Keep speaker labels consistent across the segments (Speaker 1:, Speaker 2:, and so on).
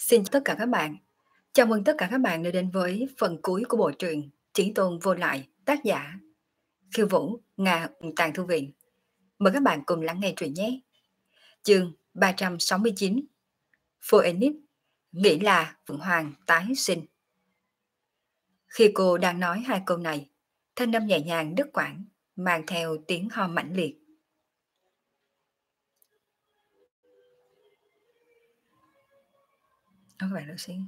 Speaker 1: Xin chào tất cả các bạn. Chào mừng tất cả các bạn đã đến với phần cuối của bộ truyện Chí Tôn Vô Lại, tác giả Khiêu Vũ, Nga Tàng Thư Viện. Mời các bạn cùng lắng nghe truyện nhé. Chương 369, Phoenix nghĩ là Phượng Hoàng tái sinh. Khi cô đang nói hai câu này, thanh âm nhẹ nhàng đứt quãng, mang theo tiếng ho mãnh liệt. Các bạn đợi xin.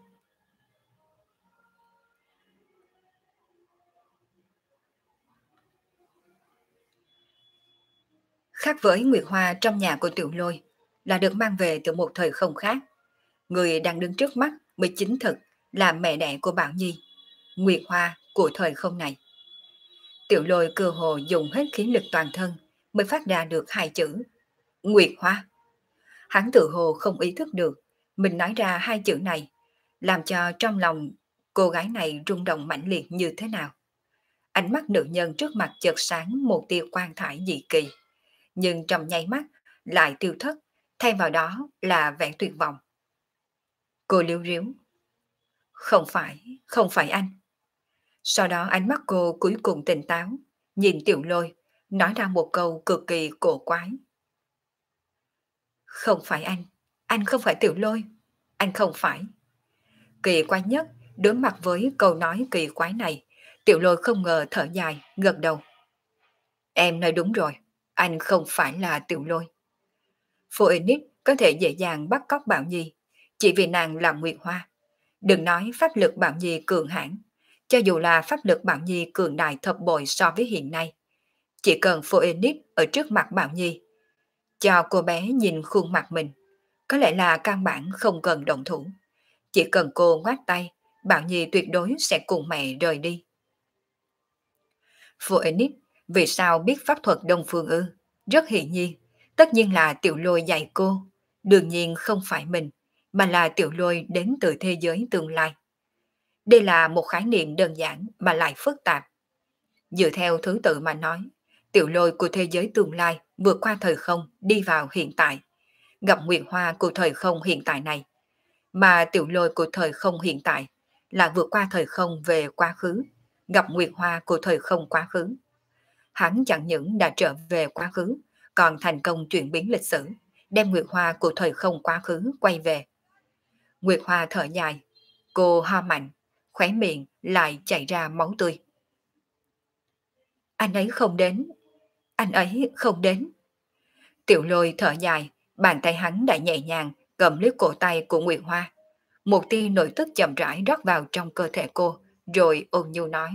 Speaker 1: Khác với Nguyệt Hoa trong nhà của Tiểu Lôi, là được mang về từ một thời không khác. Người đang đứng trước mắt mới chính thực là mẹ đẻ của Bảo Nhi, Nguyệt Hoa của thời không này. Tiểu Lôi cơ hồ dùng hết khí lực toàn thân mới phát ra được hai chữ Nguyệt Hoa. Hắn tự hồ không ý thức được mình nói ra hai chữ này, làm cho trong lòng cô gái này rung động mãnh liệt như thế nào. Ánh mắt nữ nhân trước mặt chợt sáng một tia quan thải dị kỳ, nhưng trong nháy mắt lại tiêu thất, thay vào đó là vẻ tuyệt vọng. Cô liếu riếu. Không phải anh. Sau đó ánh mắt cô cuối cùng tỉnh táo, nhìn Tiểu Lôi, nói ra một câu cực kỳ cổ quái. Không phải anh không phải Tiểu Lôi, anh không phải. Kỳ quái nhất, đối mặt với câu nói kỳ quái này, Tiểu Lôi không ngờ thở dài, gật đầu. Em nói đúng rồi, anh không phải là Tiểu Lôi. Phoenix có thể dễ dàng bắt cóc Bảo Nhi, chỉ vì nàng là Nguyệt Hoa. Đừng nói pháp lực Bảo Nhi cường hãn, cho dù là pháp lực Bảo Nhi cường đại thập bội so với hiện nay, chỉ cần Phoenix ở trước mặt Bảo Nhi, cho cô bé nhìn khuôn mặt mình, có lẽ là căn bản không cần động thủ. Chỉ cần cô ngoát tay, Bảo Nhi tuyệt đối sẽ cùng mẹ rời đi. Phoenix vì sao biết pháp thuật Đông Phương ư? Rất hiển nhiên, tất nhiên là Tiểu Lôi dạy cô. Đương nhiên không phải mình, mà là Tiểu Lôi đến từ thế giới tương lai. Đây là một khái niệm đơn giản mà lại phức tạp. Dựa theo thứ tự mà nói, Tiểu Lôi của thế giới tương lai vượt qua thời không đi vào hiện tại, gặp Nguyệt Hoa của thời không hiện tại này, mà Tiểu Lôi của thời không hiện tại là vượt qua thời không về quá khứ, gặp Nguyệt Hoa của thời không quá khứ. Hắn chẳng những đã trở về quá khứ, còn thành công chuyển biến lịch sử, đem Nguyệt Hoa của thời không quá khứ quay về. Nguyệt Hoa thở dài, cô ho mạnh, khóe miệng lại chảy ra máu tươi. Anh ấy không đến, anh ấy không đến. Tiểu Lôi thở dài, bàn tay hắn đã nhẹ nhàng cầm lấy cổ tay của Nguyệt Hoa. Một tia nội tức chậm rãi rót vào trong cơ thể cô, rồi ôn nhu nói.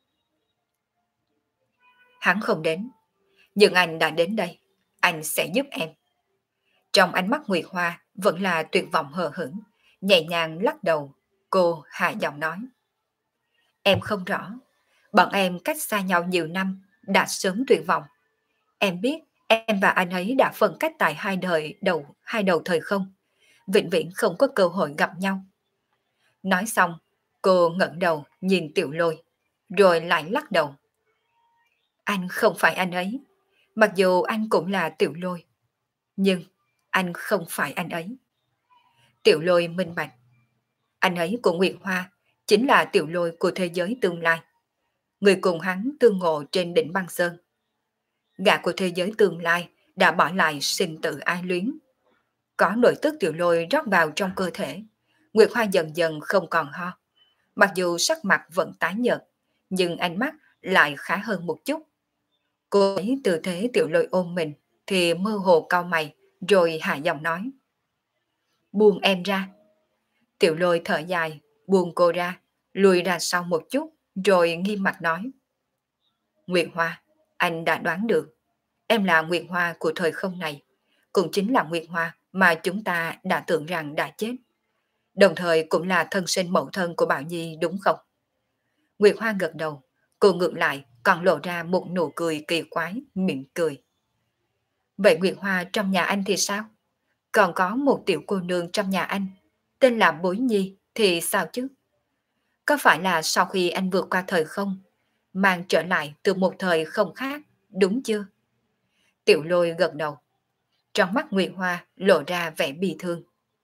Speaker 1: Hắn không đến, nhưng anh đã đến đây, anh sẽ giúp em. Trong ánh mắt Nguyệt Hoa vẫn là tuyệt vọng hờ hững, nhẹ nhàng lắc đầu, cô hạ giọng nói. Em không rõ, bọn em cách xa nhau nhiều năm, đã sớm tuyệt vọng. Em biết em và anh ấy đã phân cách tại hai đầu thời không, vĩnh viễn không có cơ hội gặp nhau. Nói xong, cô ngẩng đầu nhìn Tiểu Lôi, rồi lại lắc đầu. Anh không phải anh ấy, mặc dù anh cũng là Tiểu Lôi, nhưng anh không phải anh ấy. Tiểu Lôi minh bạch. Anh ấy của Nguyệt Hoa chính là Tiểu Lôi của thế giới tương lai. Người cùng hắn tương ngộ trên đỉnh băng sơn. Gã của thế giới tương lai đã bỏ lại sinh tử ai luyến. Có nội tức Tiểu Lôi rót vào trong cơ thể. Nguyệt Hoa dần dần không còn ho. Mặc dù sắc mặt vẫn tái nhợt, nhưng ánh mắt lại khá hơn một chút. Cô ấy từ thế Tiểu Lôi ôm mình thì mơ hồ cau mày, rồi hạ giọng nói. Buông em ra. Tiểu Lôi thở dài, buông cô ra, lùi ra sau một chút, rồi nghiêm mặt nói. Nguyệt Hoa, anh đã đoán được. Em là Nguyệt Hoa của thời không này, cũng chính là Nguyệt Hoa mà chúng ta đã tưởng rằng đã chết. Đồng thời cũng là thân sinh mẫu thân của Bảo Nhi đúng không? Nguyệt Hoa gật đầu, cô ngược lại còn lộ ra một nụ cười kỳ quái, mỉm cười. Vậy Nguyệt Hoa trong nhà anh thì sao? Còn có một tiểu cô nương trong nhà anh, tên là Bối Nhi thì sao chứ? Có phải là sau khi anh vượt qua thời không, mang trở lại từ một thời không khác, đúng chưa? Tiểu Lôi gật đầu. Trong mắt Nguyệt Hoa lộ ra vẻ bi thương.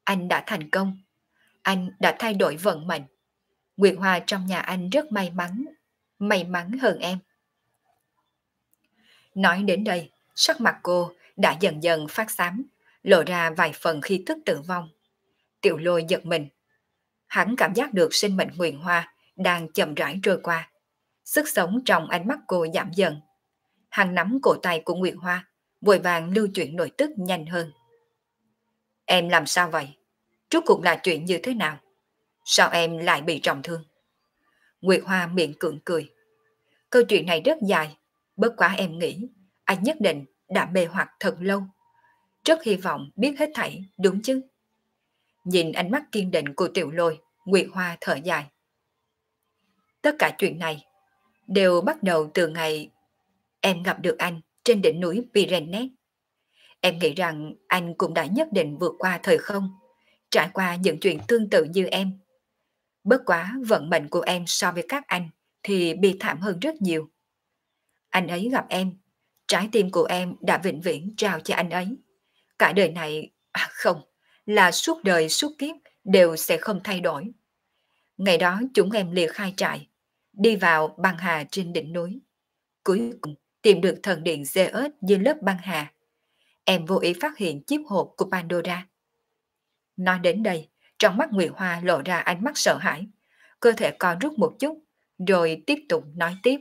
Speaker 1: Anh đã thành công. Anh đã thay đổi vận mệnh. Nguyệt Hoa trong nhà anh rất may mắn hơn em. Nói đến đây, sắc mặt cô đã dần dần phát xám, lộ ra vài phần khí tức tử vong. Tiểu Lôi giật mình. Hắn cảm giác được sinh mệnh Nguyệt Hoa đang chậm rãi trôi qua. Sức sống trong ánh mắt cô giảm dần. Hắn nắm cổ tay của Nguyệt Hoa, vội vàng lưu chuyển nội tức nhanh hơn. Em làm sao vậy? Rốt cuộc là chuyện như thế nào? Sao em lại bị trọng thương? Nguyệt Hoa miệng cưỡng cười. Câu chuyện này rất dài, bất quá em nghĩ anh nhất định đã mê hoặc thật lâu. Rất hy vọng biết hết thảy, đúng chứ? Nhìn ánh mắt kiên định của Tiểu Lôi, Nguyệt Hoa thở dài. Tất cả chuyện này đều bắt đầu từ ngày em gặp được anh trên đỉnh núi Pyrenees. Em nghĩ rằng anh cũng đã nhất định vượt qua thời không, trải qua những chuyện tương tự như em. Bất quá vận mệnh của em so với các anh thì bi thảm hơn rất nhiều. Anh ấy gặp em, trái tim của em đã vĩnh viễn trao cho anh ấy. Cả đời này, không, là suốt đời suốt kiếp đều sẽ không thay đổi. Ngày đó chúng em liệt khai trại, đi vào băng hà trên đỉnh núi. Cuối cùng tìm được thần điện Zeus dưới lớp băng hà. Em vô ý phát hiện chiếc hộp của Pandora. Nói đến đây, trong mắt Nguyệt Hoa lộ ra ánh mắt sợ hãi, cơ thể co rút một chút, rồi tiếp tục nói tiếp.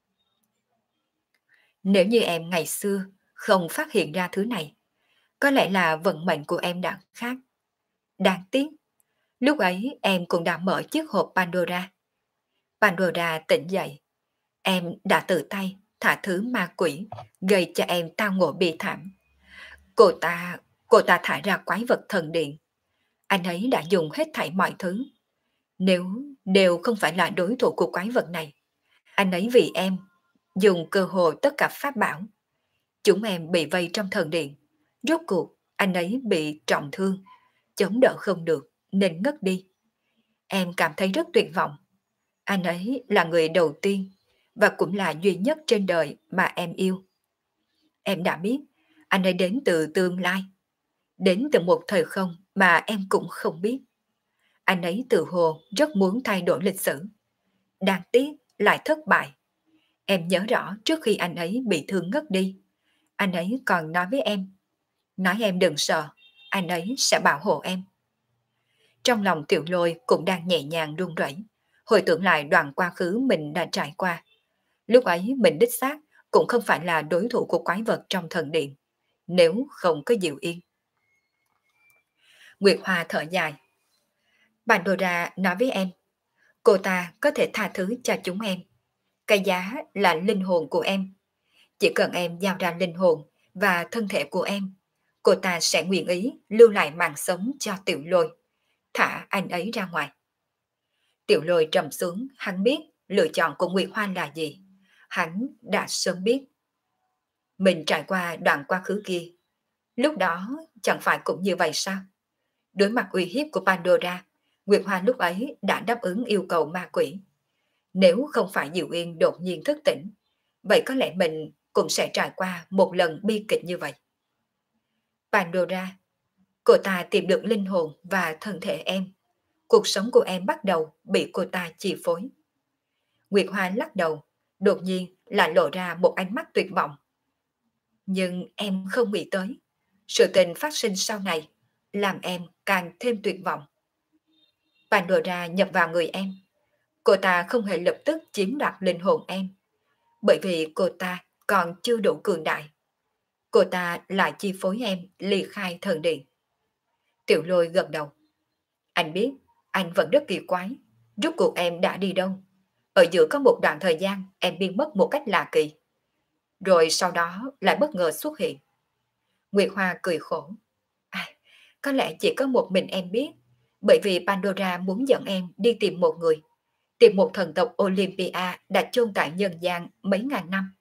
Speaker 1: Nếu như em ngày xưa không phát hiện ra thứ này, có lẽ là vận mệnh của em đã khác. Đáng tiếc, lúc ấy em cũng đã mở chiếc hộp Pandora. Pandora tỉnh dậy, em đã tự tay thả thứ ma quỷ, gây cho em tao ngộ bi thảm. Cô ta, cô ta thải ra quái vật thần điện. Anh ấy đã dùng hết thảy mọi thứ. Nếu đều không phải là đối thủ của quái vật này, anh ấy vì em dùng cơ hội tất cả pháp bảo. Chúng em bị vây trong thần điện. Rốt cuộc, anh ấy bị trọng thương, chống đỡ không được, nên ngất đi. Em cảm thấy rất tuyệt vọng. Anh ấy là người đầu tiên và cũng là duy nhất trên đời mà em yêu. Em đã biết, anh ấy đến từ tương lai, đến từ một thời không mà em cũng không biết. Anh ấy tự hồ rất muốn thay đổi lịch sử. Đáng tiếc lại thất bại. Em nhớ rõ trước khi anh ấy bị thương ngất đi, anh ấy còn nói với em, nói em đừng sợ, anh ấy sẽ bảo hộ em. Trong lòng Tiểu Lôi cũng đang nhẹ nhàng run rẩy, hồi tưởng lại đoạn quá khứ mình đã trải qua. Lúc ấy mình đích xác cũng không phải là đối thủ của quái vật trong thần điện, nếu không có Diệu Yên. Nguyệt Hoa thở dài. Pandora nói với em, cô ta có thể tha thứ cho chúng em. Cái giá là linh hồn của em. Chỉ cần em giao ra linh hồn và thân thể của em, cô ta sẽ nguyện ý lưu lại mạng sống cho Tiểu Lôi, thả anh ấy ra ngoài. Tiểu Lôi trầm xuống, hắn biết lựa chọn của Nguyệt Hoa là gì. Hắn đã sớm biết. Mình trải qua đoạn quá khứ kia, lúc đó chẳng phải cũng như vậy sao? Đối mặt uy hiếp của Pandora, Nguyệt Hoa lúc ấy đã đáp ứng yêu cầu ma quỷ. Nếu không phải Diệu Yên đột nhiên thức tỉnh, vậy có lẽ mình cũng sẽ trải qua một lần bi kịch như vậy. Pandora, cô ta tìm được linh hồn và thân thể em. Cuộc sống của em bắt đầu bị cô ta chi phối. Nguyệt Hoa lắc đầu, đột nhiên lại lộ ra một ánh mắt tuyệt vọng. Nhưng em không nghĩ tới, sự tình phát sinh sau này làm em càng thêm tuyệt vọng. Pandora nhập vào người em. Cô ta không hề lập tức chiếm đoạt linh hồn em, bởi vì cô ta còn chưa đủ cường đại. Cô ta lại chi phối em ly khai thần điện. Tiểu Lôi gật đầu. Anh biết, anh vẫn rất kỳ quái. Rốt cuộc em đã đi đâu? Ở giữa có một đoạn thời gian em biến mất một cách lạ kỳ. Rồi sau đó lại bất ngờ xuất hiện. Nguyệt Hoa cười khổ. À, có lẽ chỉ có một mình em biết, bởi vì Pandora muốn dẫn em đi tìm một người, tìm một thần tộc Olympia đã chôn tại nhân gian mấy ngàn năm.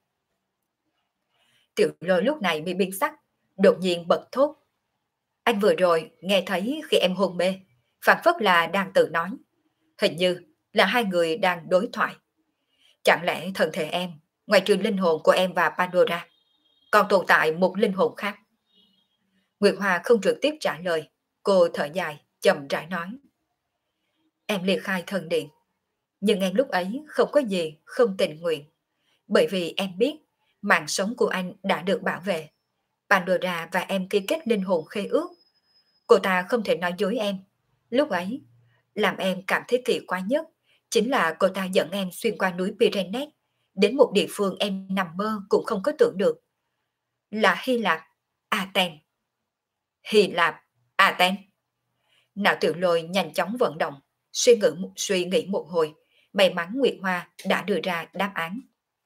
Speaker 1: Tiểu Lôi lúc này bị biến sắc, đột nhiên bật thốt. Anh vừa rồi nghe thấy khi em hôn mê, phảng phất là đang tự nói. Hình như là hai người đang đối thoại. Chẳng lẽ thân thể em, ngoài trừ linh hồn của em và Pandora, còn tồn tại một linh hồn khác? Nguyệt Hoa không trực tiếp trả lời, Cô thở dài, chậm rãi nói. Em ly khai thần điện, nhưng em lúc ấy không có gì không tình nguyện. Bởi vì em biết mạng sống của anh đã được bảo vệ. Pandora và em ký kết linh hồn khế ước. Cô ta không thể nói dối em. Lúc ấy, làm em cảm thấy kỳ quái nhất chính là cô ta dẫn em xuyên qua núi Pyrenees đến một địa phương em nằm mơ cũng không có tưởng được. Là Hy Lạp, Athens. Hy Lạp, Athens. Não Tiểu Lôi nhanh chóng vận động, suy nghĩ một hồi, may mắn Nguyệt Hoa đã đưa ra đáp án.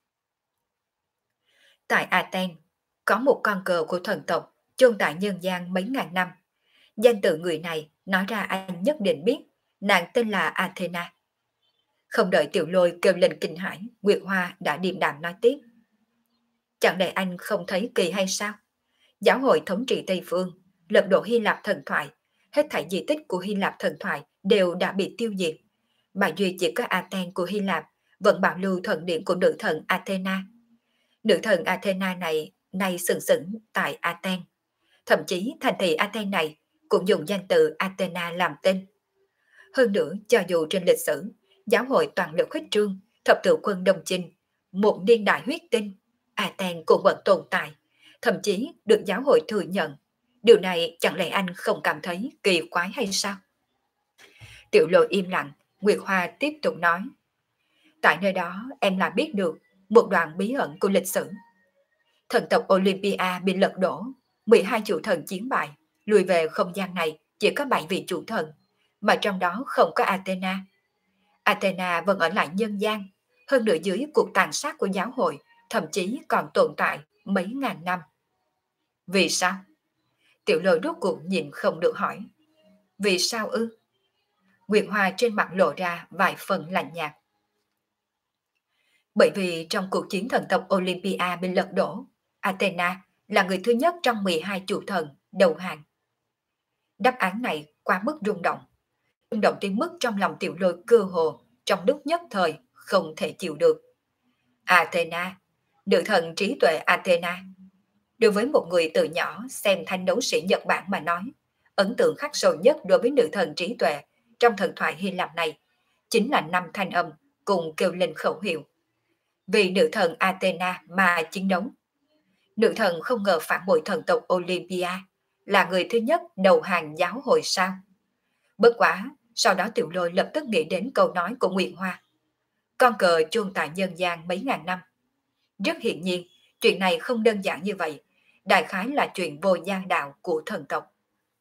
Speaker 1: Tại Athens, có một con cờ của thần tộc chôn tại nhân gian mấy ngàn năm. Danh tự người này nói ra anh nhất định biết, nàng tên là Athena. Không đợi Tiểu Lôi kêu lên kinh hãi, Nguyệt Hoa đã điềm đạm nói tiếp. Chẳng lẽ anh không thấy kỳ hay sao? Giáo hội thống trị Tây Phương, lật đổ Hy Lạp thần thoại, hết thảy di tích của Hy Lạp thần thoại đều đã bị tiêu diệt, mà duy chỉ có Athens của Hy Lạp vẫn bảo lưu thần điện của nữ thần Athena. Nữ thần Athena này nay sừng sững tại Athens. Thậm chí thành thị Athens này cũng dùng danh từ Athena làm tên. Hơn nữa, cho dù trên lịch sử, giáo hội toàn lực khuếch trương, thập tự quân đồng chinh, một niên đại huyết tinh, Athens cũng vẫn tồn tại, thậm chí được giáo hội thừa nhận. Điều này chẳng lẽ anh không cảm thấy kỳ quái hay sao? Tiểu Lôi im lặng, Nguyệt Hoa tiếp tục nói. Tại nơi đó em lại biết được một đoạn bí ẩn của lịch sử. Thần tộc Olympia bị lật đổ, 12 chủ thần chiến bại, lùi về không gian này chỉ có 7 vị chủ thần, mà trong đó không có Athena. Athena vẫn ở lại nhân gian, hơn nữa dưới cuộc tàn sát của giáo hội, thậm chí còn tồn tại mấy ngàn năm. Vì sao? Tiểu Lôi rốt cuộc nhìn không được hỏi. Vì sao ư? Nguyệt Hoa trên mặt lộ ra vài phần lạnh nhạt. Bởi vì trong cuộc chiến thần tộc Olympia bị lật đổ, Athena là người thứ nhất trong 12 chủ thần đầu hàng. Đáp án này quá mức rung động đến mức trong lòng Tiểu Lôi cơ hồ trong lúc nhất thời không thể chịu được. Athena, nữ thần trí tuệ Athena. Đối với một người từ nhỏ xem thanh đấu sĩ Nhật Bản mà nói, ấn tượng khắc sâu nhất đối với nữ thần trí tuệ trong thần thoại Hy Lạp này chính là 5 thanh âm cùng kêu lên khẩu hiệu. Vì nữ thần Athena mà chiến đấu. Nữ thần không ngờ phản bội thần tộc Olympia, là người thứ nhất đầu hàng giáo hội sao. Bất quá, sau đó Tiểu Lôi lập tức nghĩ đến câu nói của Nguyệt Hoa. Con cờ chôn tại nhân gian mấy ngàn năm. Rất hiển nhiên, chuyện này không đơn giản như vậy, đại khái là chuyện vô gian đạo của thần tộc.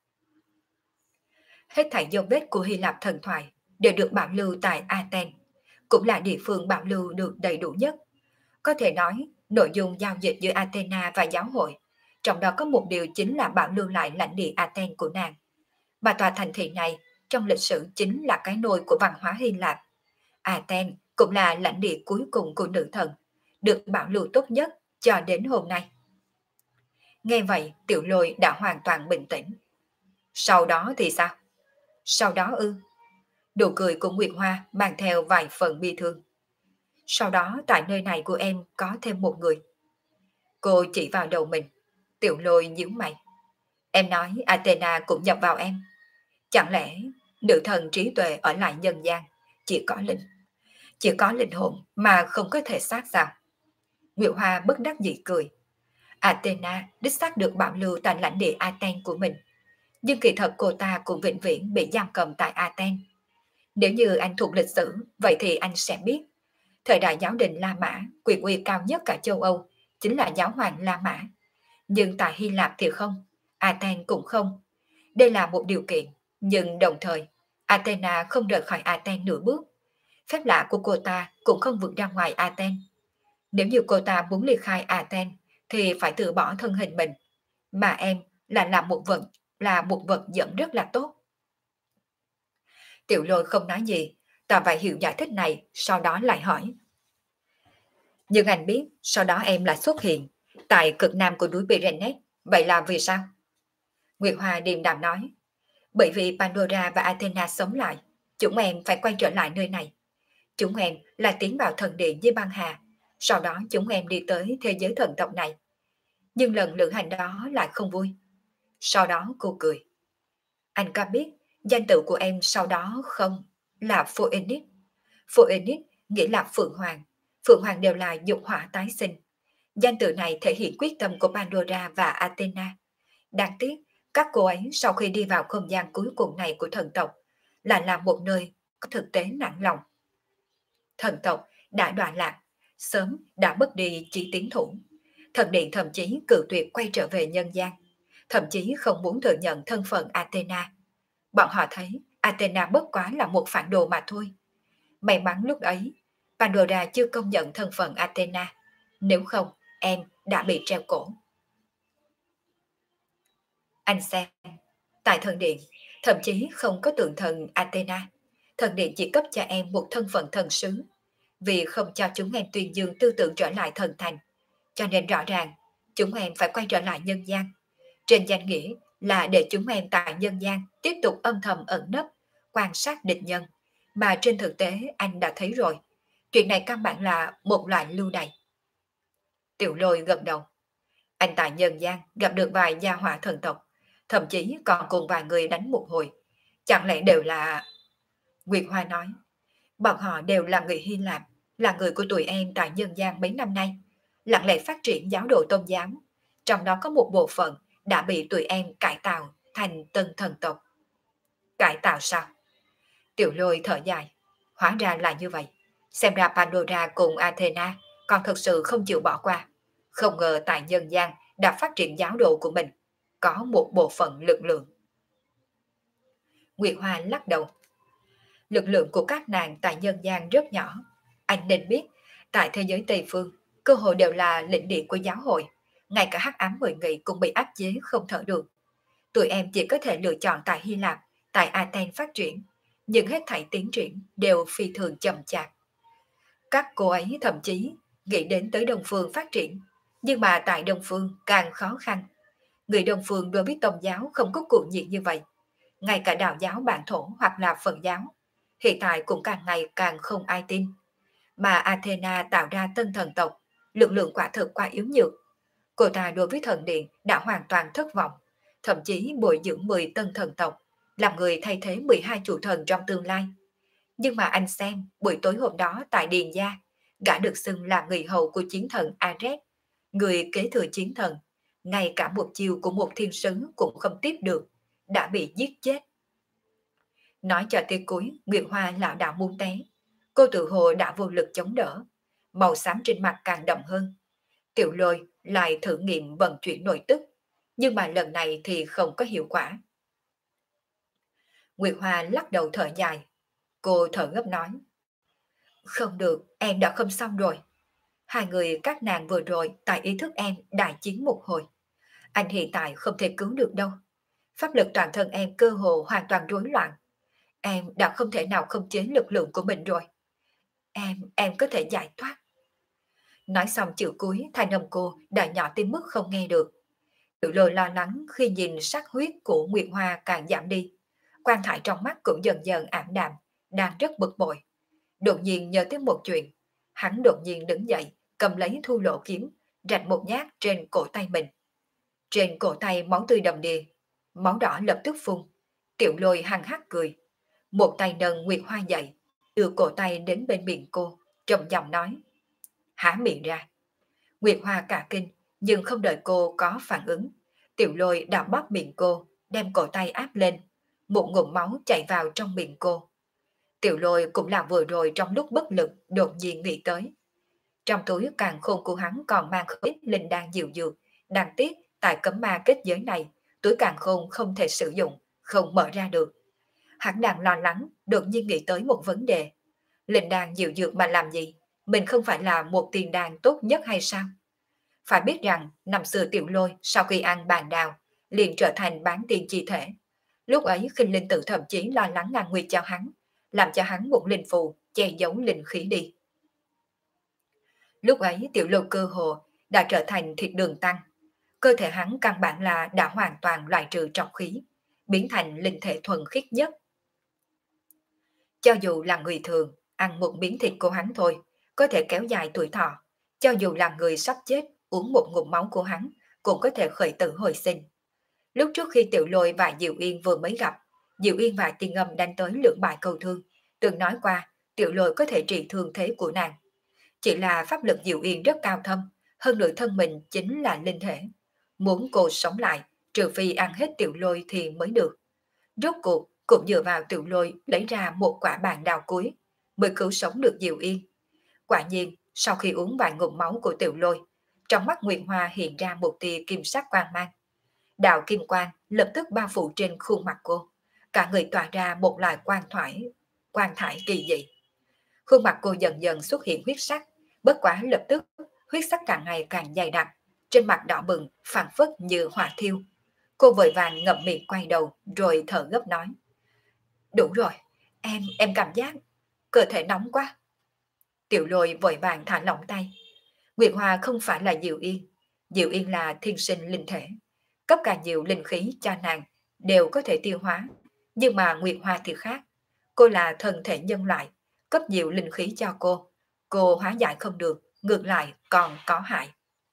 Speaker 1: Hết thảy dấu vết của Hy Lạp thần thoại đều được bảo lưu tại Athens, cũng là địa phương bảo lưu được đầy đủ nhất. Có thể nói, nội dung giao dịch giữa Athena và giáo hội, trong đó có một điều chính là bảo lưu lại lãnh địa Athens của nàng. Mà tòa thành thị này trong lịch sử chính là cái nôi của văn hóa Hy Lạp. Athens cũng là lãnh địa cuối cùng của nữ thần, được bảo lưu tốt nhất cho đến hôm nay. Nghe vậy, Tiểu Lôi đã hoàn toàn bình tĩnh. Sau đó thì sao? Sau đó ư? Nụ cười của Nguyệt Hoa mang theo vài phần bi thương. Sau đó tại nơi này của em có thêm một người. Cô chỉ vào đầu mình. Tiểu Lôi nhíu mày. Em nói Athena cũng nhập vào em. Chẳng lẽ nữ thần trí tuệ ở lại nhân gian chỉ có linh hồn mà không có thể xác sao? Nguyệt Hoa bất đắc dĩ cười. Athena đích xác được bảo lưu tại lãnh địa Athens của mình, nhưng kỳ thật cô ta cũng vĩnh viễn bị giam cầm tại Athens. Nếu như anh thuộc lịch sử, vậy thì anh sẽ biết, thời đại giáo đình La Mã, quyền uy cao nhất cả châu Âu, chính là giáo hoàng La Mã. Nhưng tại Hy Lạp thì không, Athens cũng không. Đây là một điều kiện, nhưng đồng thời, Athena không rời khỏi Athens nửa bước. Phép lạ của cô ta cũng không vượt ra ngoài Athens. Nếu như cô ta muốn ly khai Athens, thì phải từ bỏ thân hình mình. Mà em là một vật dẫn rất là tốt. Tiểu Lôi không nói gì, tỏ vẻ hiểu giải thích này, sau đó lại hỏi. Nhưng anh biết, sau đó em lại xuất hiện tại cực nam của núi Pyrenees, vậy là vì sao? Nguyệt Hoa điềm đạm nói. Bởi vì Pandora và Athena sống lại, chúng em phải quay trở lại nơi này. Chúng em là tiến vào thần điện với băng hà, sau đó chúng em đi tới thế giới thần tộc này. Nhưng lần lữ hành đó lại không vui. Sau đó cô cười. Anh có biết danh tự của em sau đó không? Là Phoenix. Phoenix nghĩa là Phượng Hoàng. Phượng Hoàng đều là dục hỏa tái sinh. Danh từ này thể hiện quyết tâm của Pandora và Athena. Đáng tiếc, các cô ấy sau khi đi vào không gian cuối cùng này của thần tộc, lại là một nơi có thực tế nản lòng. Thần tộc đã đoạn lạc, sớm đã mất đi chí tiến thủ. Thần điện thậm chí cự tuyệt quay trở về nhân gian, thậm chí không muốn thừa nhận thân phận Athena. Bọn họ thấy Athena bất quá là một phản đồ mà thôi. May mắn lúc ấy, Pandora chưa công nhận thân phận Athena, nếu không em đã bị treo cổ. Anh xem, tại thần điện, thậm chí không có tượng thần Athena. Thần điện chỉ cấp cho em một thân phận thần sứ, vì không cho chúng em tuyên dương tư tưởng trở lại thần thành. Cho nên rõ ràng, chúng em phải quay trở lại nhân gian. Trên danh nghĩa là để chúng em tại nhân gian tiếp tục âm thầm ẩn nấp, quan sát địch nhân. Mà trên thực tế anh đã thấy rồi, chuyện này căn bản là một loại lưu đày. Tiểu Lôi gật đầu. Anh tại nhân gian gặp được vài gia hỏa thần tộc, thậm chí còn cùng vài người đánh một hồi. Chẳng lẽ đều là... Nguyệt Hoa nói, bọn họ đều là người Hy Lạp, là người của tụi em tại nhân gian mấy năm nay, lặng lẽ phát triển giáo đồ tôn giáo. Trong đó có một bộ phận đã bị tụi em cải tạo thành tân thần tộc. Cải tạo sao? Tiểu Lôi thở dài. Hóa ra là như vậy. Xem ra Pandora cùng Athena còn thực sự không chịu bỏ qua. Không ngờ tại nhân gian đã phát triển giáo đồ của mình, có một bộ phận lực lượng. Nguyệt Hoa lắc đầu. Lực lượng của các nàng tại nhân gian rất nhỏ. Anh nên biết, tại thế giới Tây Phương, cơ hội đều là lĩnh địa của giáo hội. Ngay cả hắc ám 10 nghị cũng bị áp chế không thở được. Tụi em chỉ có thể lựa chọn tại Hy Lạp, tại Athens phát triển. Nhưng hết thảy tiến triển đều phi thường chậm chạp. Các cô ấy thậm chí nghĩ đến tới Đông Phương phát triển. Nhưng mà tại Đông Phương càng khó khăn. Người Đông Phương đối với tôn giáo không có cuồng nhiệt như vậy. Ngay cả đạo giáo bản thổ hoặc là Phật giáo, hiện tại cũng càng ngày càng không ai tin. Mà Athena tạo ra tân thần tộc, lực lượng quả thực quá yếu nhược. Cô ta đối với thần điện đã hoàn toàn thất vọng, thậm chí bồi dưỡng 10 tân thần tộc, làm người thay thế 12 chủ thần trong tương lai. Nhưng mà anh xem, buổi tối hôm đó tại Điền Gia, gã được xưng là người hầu của chiến thần Ares, người kế thừa chiến thần, ngay cả một chiều của một thiên sứ cũng không tiếp được, đã bị giết chết. Nói cho tới cuối, Nguyệt Hoa lảo đảo muốn té. Cô tự hồ đã vô lực chống đỡ, màu xám trên mặt càng đậm hơn. Tiểu Lôi lại thử nghiệm vận chuyển nội tức, nhưng mà lần này thì không có hiệu quả. Nguyệt Hoa lắc đầu thở dài. Cô thở gấp nói. Không được, em đã không xong rồi. Hai người các nàng vừa rồi tại ý thức em đại chiến một hồi. Anh hiện tại không thể cứu được đâu. Pháp lực toàn thân em cơ hồ hoàn toàn rối loạn. Em đã không thể nào khống chế lực lượng của mình rồi. Em có thể giải thoát. Nói xong chữ cuối, thanh âm cô đã nhỏ tới mức không nghe được. Tiểu Lôi lo lắng khi nhìn sắc huyết của Nguyệt Hoa càng giảm đi. Quan thải trong mắt cũng dần dần ảm đạm, đang rất bực bội. Đột nhiên nhớ tới một chuyện. Hắn đột nhiên đứng dậy, cầm lấy thu lộ kiếm, rạch một nhát trên cổ tay mình. Trên cổ tay máu tươi đầm đìa, máu đỏ lập tức phun. Tiểu Lôi hăng hắc cười. Một tay nâng Nguyệt Hoa dậy, đưa cổ tay đến bên miệng cô, trầm giọng nói. Há miệng ra. Nguyệt Hoa cả kinh, nhưng không đợi cô có phản ứng. Tiểu Lôi đã bóp miệng cô, đem cổ tay áp lên. Một ngụm máu chảy vào trong miệng cô. Tiểu Lôi cũng là vừa rồi trong lúc bất lực đột nhiên nghĩ tới. Trong túi càng khôn của hắn còn mang không ít linh đan dịu dược. Đáng tiếc, tại cấm ma kết giới này, túi càng khôn không thể sử dụng, không mở ra được. Hắn đang lo lắng, đột nhiên nghĩ tới một vấn đề. Linh đan dịu dược mà làm gì? Mình không phải là một tiền đan tốt nhất hay sao? Phải biết rằng, năm xưa Tiểu Lôi sau khi ăn bàn đào, liền trở thành bán tiền chi thể. Lúc ấy Khinh Linh Tử thậm chí lo lắng ngàn nguyệt cho hắn, làm cho hắn một linh phù che giấu linh khí đi. Lúc ấy Tiểu Lôi cơ hồ đã trở thành thịt đường tăng. Cơ thể hắn căn bản là đã hoàn toàn loại trừ trọc khí, biến thành linh thể thuần khiết nhất. Cho dù là người thường, ăn một miếng thịt của hắn thôi, có thể kéo dài tuổi thọ. Cho dù là người sắp chết, uống một ngụm máu của hắn, cũng có thể khởi tử hồi sinh. Lúc trước khi Tiểu Lôi và Diệu Yên vừa mới gặp, Diệu Yên và Tiên Âm đánh tới lưỡng bại cầu thương, từng nói qua Tiểu Lôi có thể trị thương thế của nàng. Chỉ là pháp lực Diệu Yên rất cao thâm, hơn nữa thân mình chính là linh thể. Muốn cô sống lại, trừ phi ăn hết Tiểu Lôi thì mới được. Rốt cuộc cũng dựa vào Tiểu Lôi lấy ra một quả bàn đào cuối, mới cứu sống được Diệu Yên. Quả nhiên, sau khi uống vài ngụm máu của Tiểu Lôi, trong mắt Nguyệt Hoa hiện ra một tia kim sắc quang mang. Đạo kim quang lập tức bao phủ trên khuôn mặt cô, cả người tỏa ra một loại quang thải kỳ dị. Khuôn mặt cô dần dần xuất hiện huyết sắc, bất quá lập tức huyết sắc càng ngày càng dày đặc, trên mặt đỏ bừng phảng phất như hỏa thiêu. Cô vội vàng ngậm miệng quay đầu rồi thở gấp nói: "Đủ rồi, em cảm giác cơ thể nóng quá." Tiểu Lôi vội vàng thả lỏng tay. Nguyệt Hoa không phải là Diệu Yên, Diệu Yên là thiên sinh linh thể, cấp càng nhiều linh khí cho nàng đều có thể tiêu hóa, nhưng mà Nguyệt Hoa thì khác, cô là thân thể nhân loại, cấp nhiều linh khí cho cô hóa giải không được, ngược lại còn có hại.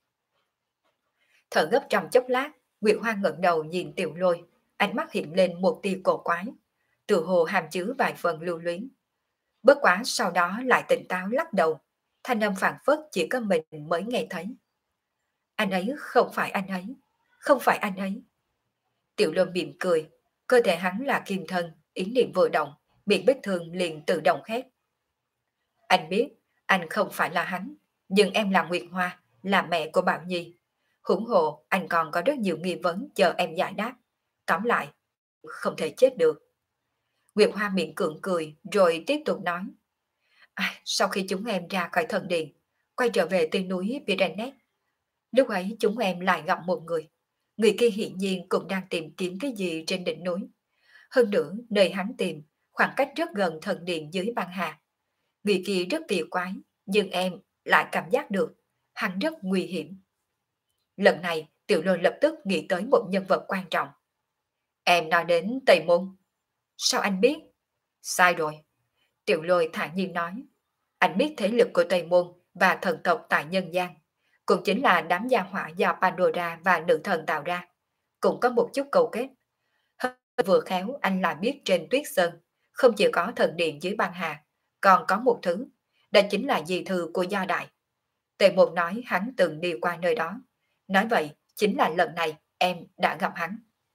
Speaker 1: Thở gấp trong chốc lát, Nguyệt Hoa ngẩng đầu nhìn Tiểu Lôi, ánh mắt hiện lên một tia cổ quái, tự hồ hàm chứa vài phần lưu luyến. Bất quá sau đó lại tỉnh táo lắc đầu, thanh âm phảng phất chỉ có mình mới nghe thấy. Anh ấy không phải anh ấy, không phải anh ấy. Tiểu Lôi mỉm cười, cơ thể hắn là kim thân, ý niệm vừa động, miệng vết thương liền tự động khép. Anh biết, anh không phải là hắn, nhưng em là Nguyệt Hoa, là mẹ của Bảo Nhi. Huống hồ, anh còn có rất nhiều nghi vấn chờ em giải đáp. Tóm lại, không thể chết được. Nguyệt Hoa miệng cưỡng cười, rồi tiếp tục nói. Sau khi chúng em ra khỏi thần điện, quay trở về trên núi Pirenet, lúc ấy chúng em lại gặp một người. Người kia hiển nhiên cũng đang tìm kiếm cái gì trên đỉnh núi. Hơn nữa, nơi hắn tìm, khoảng cách rất gần thần điện dưới băng hà. Người kia rất kỳ quái, nhưng em lại cảm giác được, hắn rất nguy hiểm. Lần này, Tiểu Lôi lập tức nghĩ tới một nhân vật quan trọng. Em nói đến Tây Môn. Sao anh biết? Sai rồi. Tiểu Lôi thản nhiên nói. Anh biết thế lực của Tây Môn và thần tộc tại nhân gian, cũng chính là đám gia hỏa do Pandora và nữ thần tạo ra, cũng có một chút cầu kết. Vừa khéo anh lại biết trên Tuyết Sơn, không chỉ có thần điện dưới băng hà, còn có một thứ, đó chính là di thư của Do Đại. Tề Môn nói hắn từng đi qua nơi đó. Nói vậy, chính là lần này em đã gặp hắn.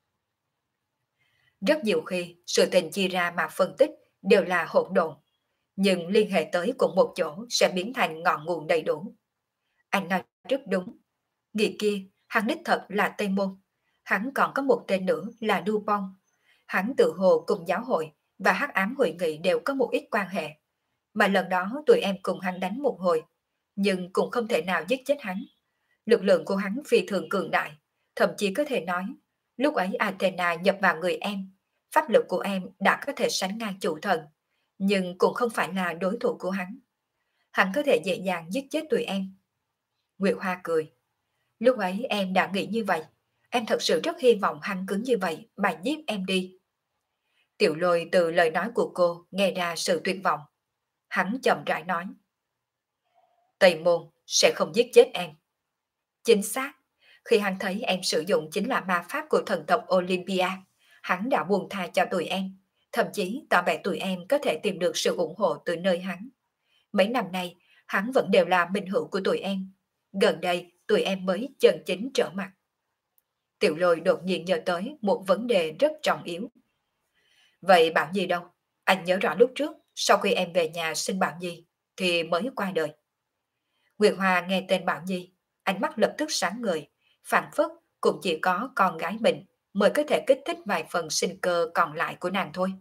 Speaker 1: Rất nhiều khi, sự tình chia ra mà phân tích đều là hỗn độn, nhưng liên hệ tới cùng một chỗ sẽ biến thành ngọn nguồn đầy đủ. Anh nói rất đúng. Người kia, hắn đích thật là Tây Môn. Hắn còn có một tên nữa là Dupont. Hắn tự hồ cùng giáo hội và hắc ám hội nghị đều có một ít quan hệ. Mà lần đó tụi em cùng hắn đánh một hồi, nhưng cũng không thể nào giết chết hắn. Lực lượng của hắn phi thường cường đại, thậm chí có thể nói, lúc ấy Athena nhập vào người em, pháp lực của em đã có thể sánh ngang chủ thần, nhưng cũng không phải là đối thủ của hắn. Hắn có thể dễ dàng giết chết tụi em. Nguyệt Hoa cười. Lúc ấy em đã nghĩ như vậy, em thật sự rất hy vọng hắn cứng như vậy mà giết em đi. Tiểu Lôi từ lời nói của cô nghe ra sự tuyệt vọng. Hắn chậm rãi nói. Tây Môn sẽ không giết chết em. Chính xác, khi hắn thấy em sử dụng chính là ma pháp của thần tộc Olympia, hắn đã buông tha cho tụi em, thậm chí tỏ vẻ tụi em có thể tìm được sự ủng hộ từ nơi hắn. Mấy năm nay, hắn vẫn đều là minh hữu của tụi em. Gần đây, tụi em mới chân chính trở mặt. Tiểu Lôi đột nhiên nhớ tới một vấn đề rất trọng yếu. Vậy Bảo Nhi đâu? Anh nhớ rõ lúc trước, sau khi em về nhà sinh Bảo Nhi, thì mới qua đời. Nguyệt Hoa nghe tên Bảo Nhi, ánh mắt lập tức sáng ngời, phảng phất cũng chỉ có con gái mình mới có thể kích thích vài phần sinh cơ còn lại của nàng thôi.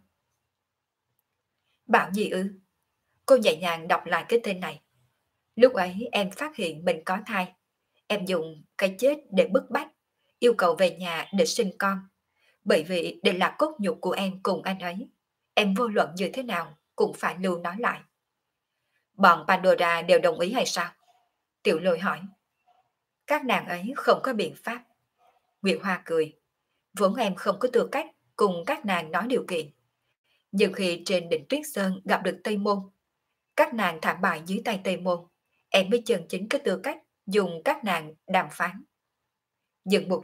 Speaker 1: Bảo Nhi ư? Cô nhẹ nhàng đọc lại cái tên này. Lúc ấy em phát hiện mình có thai. Em dùng cái chết để bức bách, yêu cầu về nhà để sinh con. Bởi vì đây là cốt nhục của em cùng anh ấy. Em vô luận như thế nào cũng phải lưu nó lại. Bọn Pandora đều đồng ý hay sao? Tiểu Lôi hỏi. Các nàng ấy không có biện pháp. Nguyệt Hoa cười. Vốn em không có tư cách cùng các nàng nói điều kiện. Nhưng khi trên đỉnh Tuyết Sơn gặp được Tây Môn, các nàng thảm bại dưới tay Tây Môn, em mới chân chính có tư cách dùng các nàng đàm phán. Dừng một chút,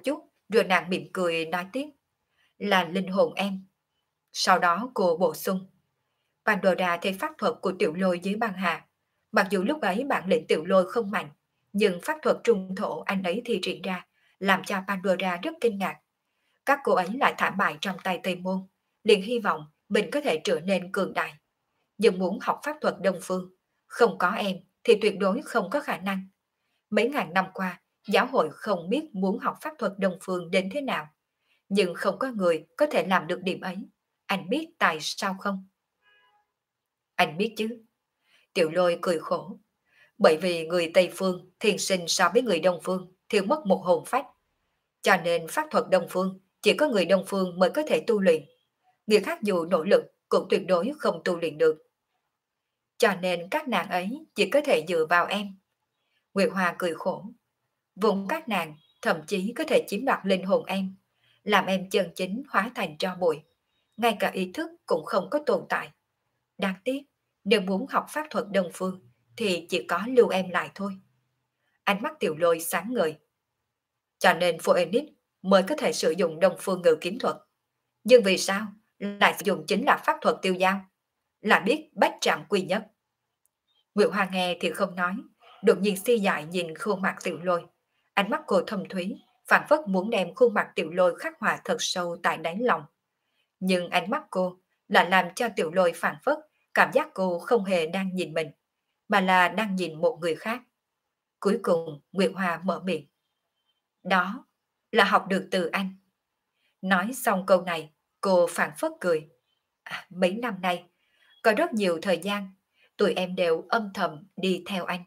Speaker 1: Rồi nàng mỉm cười nói tiếp, là linh hồn em. Sau đó cô bổ sung, Pandora thấy pháp thuật của Tiểu Lôi dưới băng hà. Mặc dù lúc ấy bản lĩnh Tiểu Lôi không mạnh, nhưng pháp thuật trung thổ anh ấy thi triển ra, làm cho Pandora rất kinh ngạc. Các cô ấy lại thảm bại trong tay Tây Môn, liền hy vọng mình có thể trở nên cường đại. Nhưng muốn học pháp thuật Đông Phương, không có em thì tuyệt đối không có khả năng. Mấy ngàn năm qua, giáo hội không biết muốn học pháp thuật Đông Phương đến thế nào, nhưng không có người có thể làm được điểm ấy. Anh biết tại sao không? Anh biết chứ. Tiểu Lôi cười khổ. Bởi vì người Tây Phương thiên sinh so với người Đông Phương thiếu mất một hồn phách. Cho nên pháp thuật Đông Phương chỉ có người Đông Phương mới có thể tu luyện. Người khác dù nỗ lực cũng tuyệt đối không tu luyện được. Cho nên các nàng ấy chỉ có thể dựa vào em. Nguyệt Hoa cười khổ. Vùng các nàng thậm chí có thể chiếm đoạt linh hồn em, làm em chân chính hóa thành tro bụi. Ngay cả ý thức cũng không có tồn tại. Đáng tiếc, nếu muốn học pháp thuật Đông Phương thì chỉ có lưu em lại thôi. Ánh mắt Tiểu Lôi sáng ngời. Cho nên Phoenix mới có thể sử dụng Đông Phương ngự kiếm thuật. Nhưng vì sao lại sử dụng chính là pháp thuật tiêu dao? Là biết bách trạng quy nhất. Nguyệt Hoa nghe thì không nói, đột nhiên si dại nhìn khuôn mặt Tiểu Lôi. Ánh mắt cô thâm thúy, phảng phất muốn đem khuôn mặt Tiểu Lôi khắc họa thật sâu tại đáy lòng. Nhưng ánh mắt cô lại làm cho Tiểu Lôi phảng phất cảm giác cô không hề đang nhìn mình, mà là đang nhìn một người khác. Cuối cùng Nguyệt Hoa mở miệng. Đó là học được từ anh. Nói xong câu này, cô phảng phất cười. Mấy năm nay, có rất nhiều thời gian, tụi em đều âm thầm đi theo anh.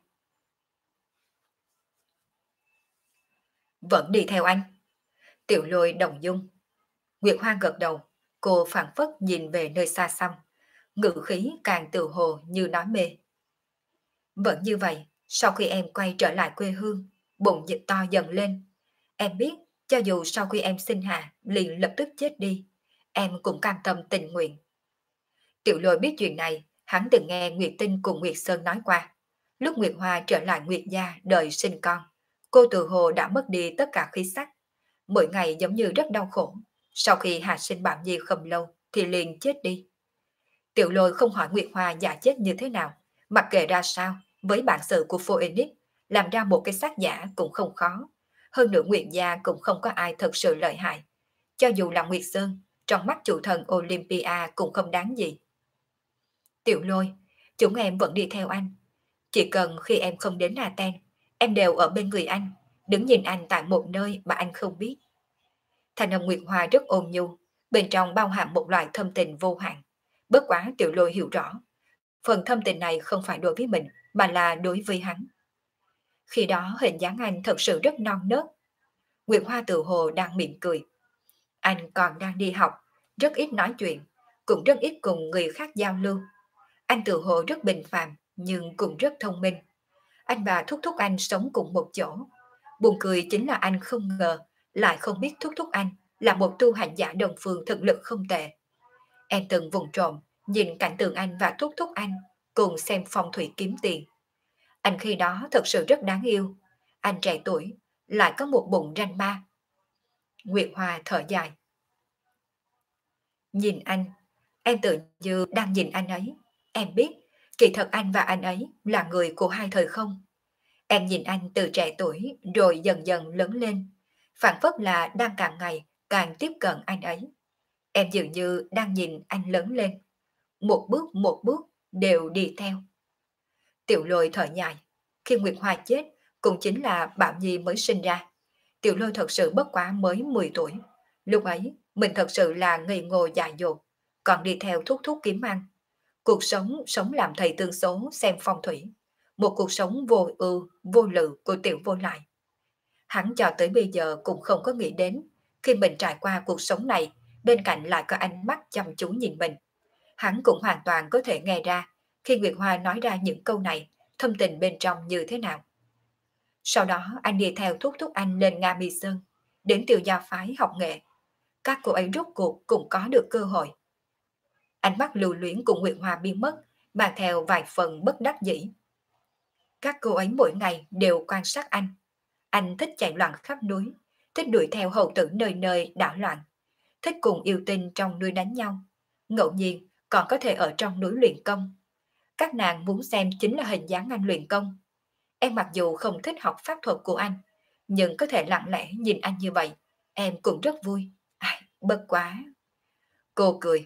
Speaker 1: Vẫn đi theo anh. Tiểu Lôi động dung. Nguyệt Hoa gật đầu, cô phảng phất nhìn về nơi xa xăm, ngữ khí càng tự hồ như nói mê. Vẫn như vậy, sau khi em quay trở lại quê hương, bụng dịch to dần lên. Em biết, cho dù sau khi em sinh hạ, liền lập tức chết đi, em cũng cam tâm tình nguyện. Tiểu Lôi biết chuyện này, hắn từng nghe Nguyệt Tinh cùng Nguyệt Sơn nói qua. Lúc Nguyệt Hoa trở lại Nguyệt gia đợi sinh con, cô tự hồ đã mất đi tất cả khí sắc. Mỗi ngày giống như rất đau khổ. Sau khi hạ sinh Bảo Nhi không lâu thì liền chết đi. Tiểu Lôi không hỏi Nguyệt Hoa giả chết như thế nào, mặc kệ ra sao, với bản sự của Phoenix, làm ra một cái xác giả cũng không khó. Hơn nữa Nguyệt gia cũng không có ai thật sự lợi hại. Cho dù là Nguyệt Sơn, trong mắt chủ thần Olympia cũng không đáng gì. Tiểu Lôi, chúng em vẫn đi theo anh. Chỉ cần khi em không đến Aten, em đều ở bên người anh, đứng nhìn anh tại một nơi mà anh không biết. Thanh âm Nguyệt Hoa rất ôn nhu, bên trong bao hàm một loại thâm tình vô hạn. Bất quá Tiểu Lôi hiểu rõ, phần thâm tình này không phải đối với mình, mà là đối với hắn. Khi đó hình dáng anh thật sự rất non nớt. Nguyệt Hoa tự hồ đang mỉm cười. Anh còn đang đi học, rất ít nói chuyện, cũng rất ít cùng người khác giao lưu. Anh tự hồ rất bình phàm, nhưng cũng rất thông minh. Anh và Thúc Thúc anh sống cùng một chỗ. Buồn cười chính là anh không ngờ, lại không biết Thúc Thúc anh là một tu hành giả đồng phương thực lực không tệ. Em từng vùng trộm, nhìn cảnh tượng anh và Thúc Thúc anh, cùng xem phong thủy kiếm tiền. Anh khi đó thật sự rất đáng yêu. Anh trẻ tuổi, lại có một bụng ranh ba. Nguyệt Hoa thở dài. Nhìn anh, em tự như đang nhìn anh ấy. Em biết, kỳ thật anh và anh ấy là người của hai thời không. Em nhìn anh từ trẻ tuổi rồi dần dần lớn lên, phản phất là đang càng ngày càng tiếp cận anh ấy. Em dường như đang nhìn anh lớn lên, một bước đều đi theo. Tiểu Lôi thở dài, khi Nguyệt Hoa chết cũng chính là Bảo Nhi mới sinh ra. Tiểu Lôi thật sự bất quá mới 10 tuổi. Lúc ấy mình thật sự là ngây ngô dại dột, còn đi theo Thúc Thúc kiếm ăn. Cuộc sống sống làm thầy tương số xem phong thủy. Một cuộc sống vô ưu, vô lự của Tiểu Vô Lại. Hắn cho tới bây giờ cũng không có nghĩ đến, khi mình trải qua cuộc sống này, bên cạnh lại có ánh mắt chăm chú nhìn mình. Hắn cũng hoàn toàn có thể nghe ra, khi Nguyệt Hoa nói ra những câu này, thâm tình bên trong như thế nào. Sau đó anh đi theo Thúc Thúc anh lên Nga Mi Sơn, đến Tiêu Gia Phái học nghệ. Các cô ấy rốt cuộc cũng có được cơ hội. Ánh mắt lưu luyến của Nguyệt Hoa biến mất, mang theo vài phần bất đắc dĩ. Các cô ấy mỗi ngày đều quan sát anh. Anh thích chạy loạn khắp núi, thích đuổi theo hầu tử nơi nơi đảo loạn, thích cùng yêu tinh trong núi đánh nhau, ngẫu nhiên còn có thể ở trong núi luyện công. Các nàng muốn xem chính là hình dáng anh luyện công. Em mặc dù không thích học pháp thuật của anh, nhưng có thể lặng lẽ nhìn anh như vậy, em cũng rất vui. Ai, bất quá. Cô cười.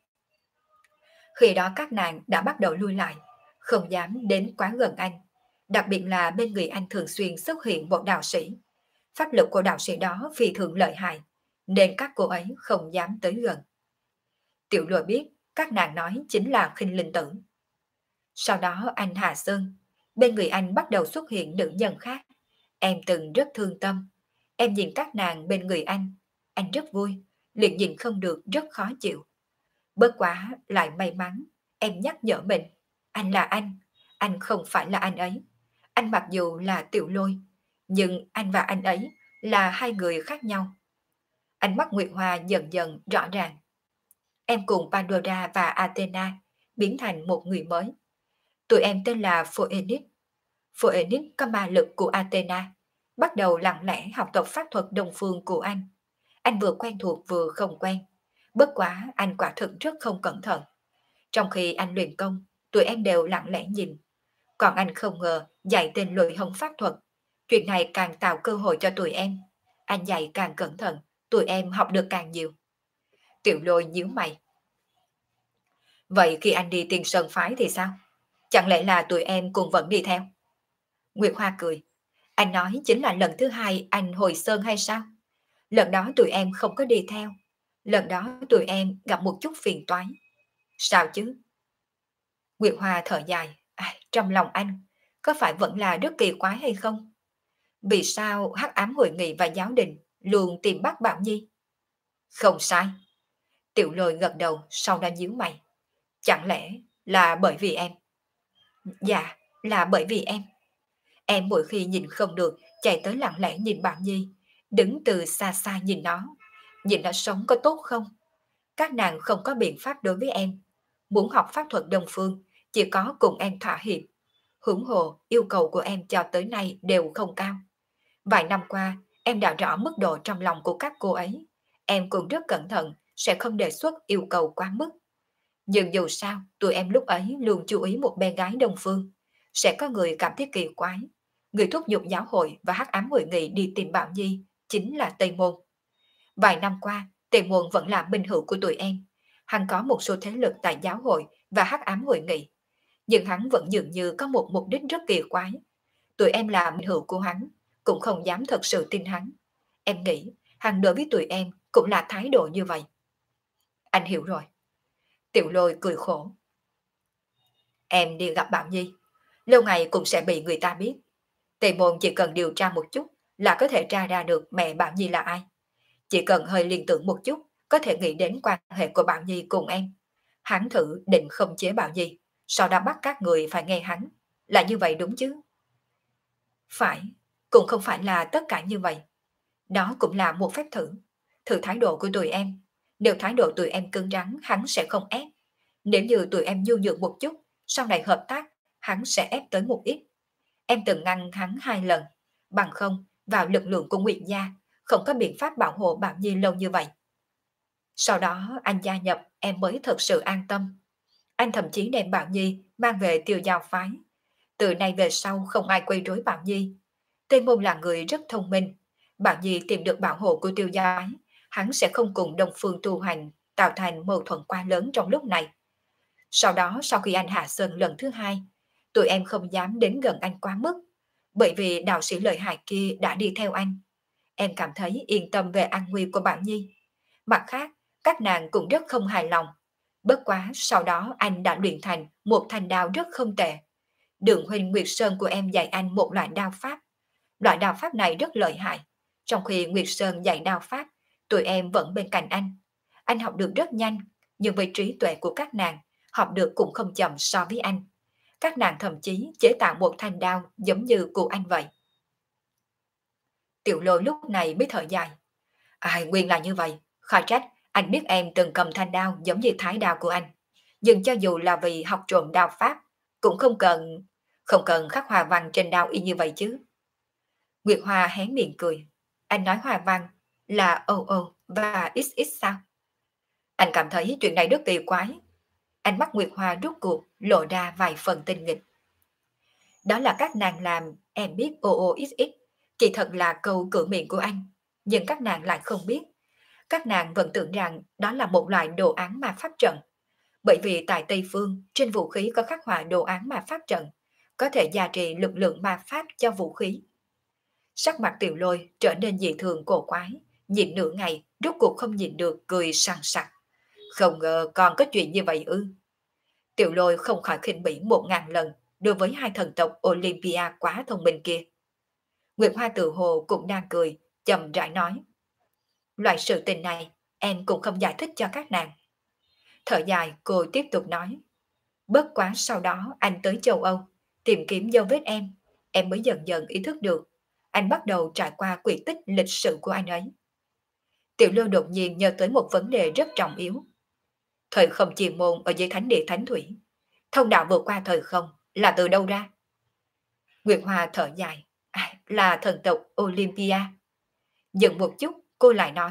Speaker 1: Khi đó các nàng đã bắt đầu lui lại, không dám đến quá gần anh. Đặc biệt là bên người anh thường xuyên xuất hiện một đạo sĩ. Pháp lực của đạo sĩ đó phi thường lợi hại, nên các cô ấy không dám tới gần. Tiểu Lôi biết các nàng nói chính là Khinh Linh Tử. Sau đó anh Hà Sơn, bên người anh bắt đầu xuất hiện nữ nhân khác. Em từng rất thương tâm. Em nhìn các nàng bên người anh rất vui, liền nhìn không được rất khó chịu. Bất quá lại may mắn, em nhắc nhở mình, anh là anh không phải là anh ấy. Anh mặc dù là Tiểu Lôi, nhưng anh và anh ấy là hai người khác nhau. Ánh mắt Nguyệt Hoa dần dần rõ ràng. Em cùng Pandora và Athena biến thành một người mới. Tụi em tên là Phoenix. Phoenix có ma lực của Athena, bắt đầu lặng lẽ học tập pháp thuật đồng phương của anh. Anh vừa quen thuộc vừa không quen. Bất quá anh quả thực rất không cẩn thận. Trong khi anh luyện công, tụi em đều lặng lẽ nhìn. Còn anh không ngờ dạy tên lôi hồng pháp thuật. Chuyện này càng tạo cơ hội cho tụi em. Anh dạy càng cẩn thận, tụi em học được càng nhiều. Tiểu Lôi nhíu mày. Vậy khi anh đi Tiên Sơn phái thì sao? Chẳng lẽ là tụi em cùng vẫn đi theo? Nguyệt Hoa cười. Anh nói chính là lần thứ hai anh hồi Sơn hay sao? Lần đó tụi em không có đi theo. Lần đó tụi em gặp một chút phiền toái. Sao chứ? Nguyệt Hoa thở dài. Trong lòng anh, có phải vẫn là rất kỳ quái hay không? Vì sao Hắc Ám Hội Nghị và Giáo Đình luôn tìm bắt Bảo Nhi? Không sai. Tiểu Lôi gật đầu, sau đó nhíu mày. Chẳng lẽ là bởi vì em? Dạ, là bởi vì em. Em mỗi khi nhìn không được, chạy tới lặng lẽ nhìn Bảo Nhi, đứng từ xa xa nhìn nó sống có tốt không? Các nàng không có biện pháp đối với em. Muốn học pháp thuật Đông Phương, chỉ có cùng em thỏa hiệp. Huống hồ, yêu cầu của em cho tới nay đều không cao. Vài năm qua, em đã rõ mức độ trong lòng của các cô ấy. Em cũng rất cẩn thận, sẽ không đề xuất yêu cầu quá mức. Nhưng dù sao, tụi em lúc ấy luôn chú ý một bé gái Đông Phương. Sẽ có người cảm thấy kỳ quái. Người thúc giục giáo hội và hắc ám hội nghị đi tìm Bảo Nhi chính là Tây Môn. Vài năm qua, Tây Môn vẫn là minh hữu của tụi em. Hắn có một số thế lực tại giáo hội và hắc ám hội nghị. Nhưng hắn vẫn dường như có một mục đích rất kỳ quái. Tụi em là minh hữu của hắn, cũng không dám thật sự tin hắn. Em nghĩ, hắn đối với tụi em cũng là thái độ như vậy. Anh hiểu rồi. Tiểu Lôi cười khổ. Em đi gặp Bảo Nhi, lâu ngày cũng sẽ bị người ta biết. Tề môn chỉ cần điều tra một chút là có thể tra ra được mẹ Bảo Nhi là ai. Chỉ cần hơi liên tưởng một chút, có thể nghĩ đến quan hệ của Bảo Nhi cùng em. Hắn thử định khống chế Bảo Nhi, sau đó bắt các người phải nghe hắn. Là như vậy đúng chứ? Phải, cũng không phải là tất cả như vậy. Đó cũng là một phép thử. Thử thái độ của tụi em. Nếu thái độ tụi em cứng rắn, hắn sẽ không ép. Nếu như tụi em nhu nhược một chút, sau này hợp tác, hắn sẽ ép tới một ít. Em từng ngăn hắn 2 lần. Bằng không, vào lực lượng của Nguyệt Gia, không có biện pháp bảo hộ Bảo Nhi lâu như vậy. Sau đó anh gia nhập, em mới thật sự an tâm. Anh thậm chí đem Bảo Nhi mang về Tiêu Giao phái. Từ nay về sau không ai quấy rối Bảo Nhi. Tây Môn là người rất thông minh. Bảo Nhi tìm được bảo hộ của Tiêu Giao phái, hắn sẽ không cùng Đông Phương tu hành, tạo thành mâu thuẫn quá lớn trong lúc này. Sau đó, sau khi anh hạ sơn lần thứ 2, tụi em không dám đến gần anh quá mức, bởi vì đạo sĩ lợi hại kia đã đi theo anh. Em cảm thấy yên tâm về an nguy của Bảo Nhi. Mặt khác, các nàng cũng rất không hài lòng. Bất quá sau đó anh đã luyện thành một thanh đao rất không tệ. Đường huynh Nguyệt Sơn của em dạy anh một loại đao pháp. Loại đao pháp này rất lợi hại. Trong khi Nguyệt Sơn dạy đao pháp, tụi em vẫn bên cạnh anh. Anh học được rất nhanh, nhưng với trí tuệ của các nàng, học được cũng không chậm so với anh. Các nàng thậm chí chế tạo một thanh đao giống như của anh vậy. Tiểu Lôi lúc này mới thở dài. Nguyên là như vậy. Khỏi trách, anh biết em từng cầm thanh đao giống như thái đao của anh. Nhưng cho dù là vì học trộm đao pháp, cũng không cần khắc hòa văn trên đao y như vậy chứ. Nguyệt Hoa hé miệng cười. Anh nói hoa văn là OO và XX sao? Anh cảm thấy chuyện này rất kỳ quái. Ánh mắt Nguyệt Hoa rút cuộc lộ ra vài phần tinh nghịch. Đó là các nàng làm, em biết OOXX, kỳ thật là câu cửa miệng của anh, nhưng các nàng lại không biết. Các nàng vẫn tưởng rằng đó là một loại đồ án ma pháp trận. Bởi vì tại Tây Phương, trên vũ khí có khắc họa đồ án ma pháp trận, có thể gia trì lực lượng ma pháp cho vũ khí. Sắc mặt Tiểu Lôi trở nên dị thường cổ quái, nhìn nửa ngày, rốt cuộc không nhìn được cười sằng sặc. Không ngờ còn có chuyện như vậy ư. Tiểu Lôi không khỏi khinh bỉ 1000 lần đối với hai thần tộc Olympia quá thông minh kia. Nguyệt Hoa tự hồ cũng đang cười, chậm rãi nói. Loại sự tình này, em cũng không giải thích cho các nàng. Thở dài, cô tiếp tục nói. Bất quá sau đó anh tới châu Âu, tìm kiếm dấu vết em mới dần dần ý thức được. Anh bắt đầu trải qua quy tích lịch sử của anh ấy. Tiểu Lôi đột nhiên nhớ tới một vấn đề rất trọng yếu. Thời không chi môn ở dưới thánh địa thánh thủy. Thông đạo vượt qua thời không là từ đâu ra? Nguyệt Hoa thở dài. Là thần tộc Olympia. Dừng một chút, cô lại nói.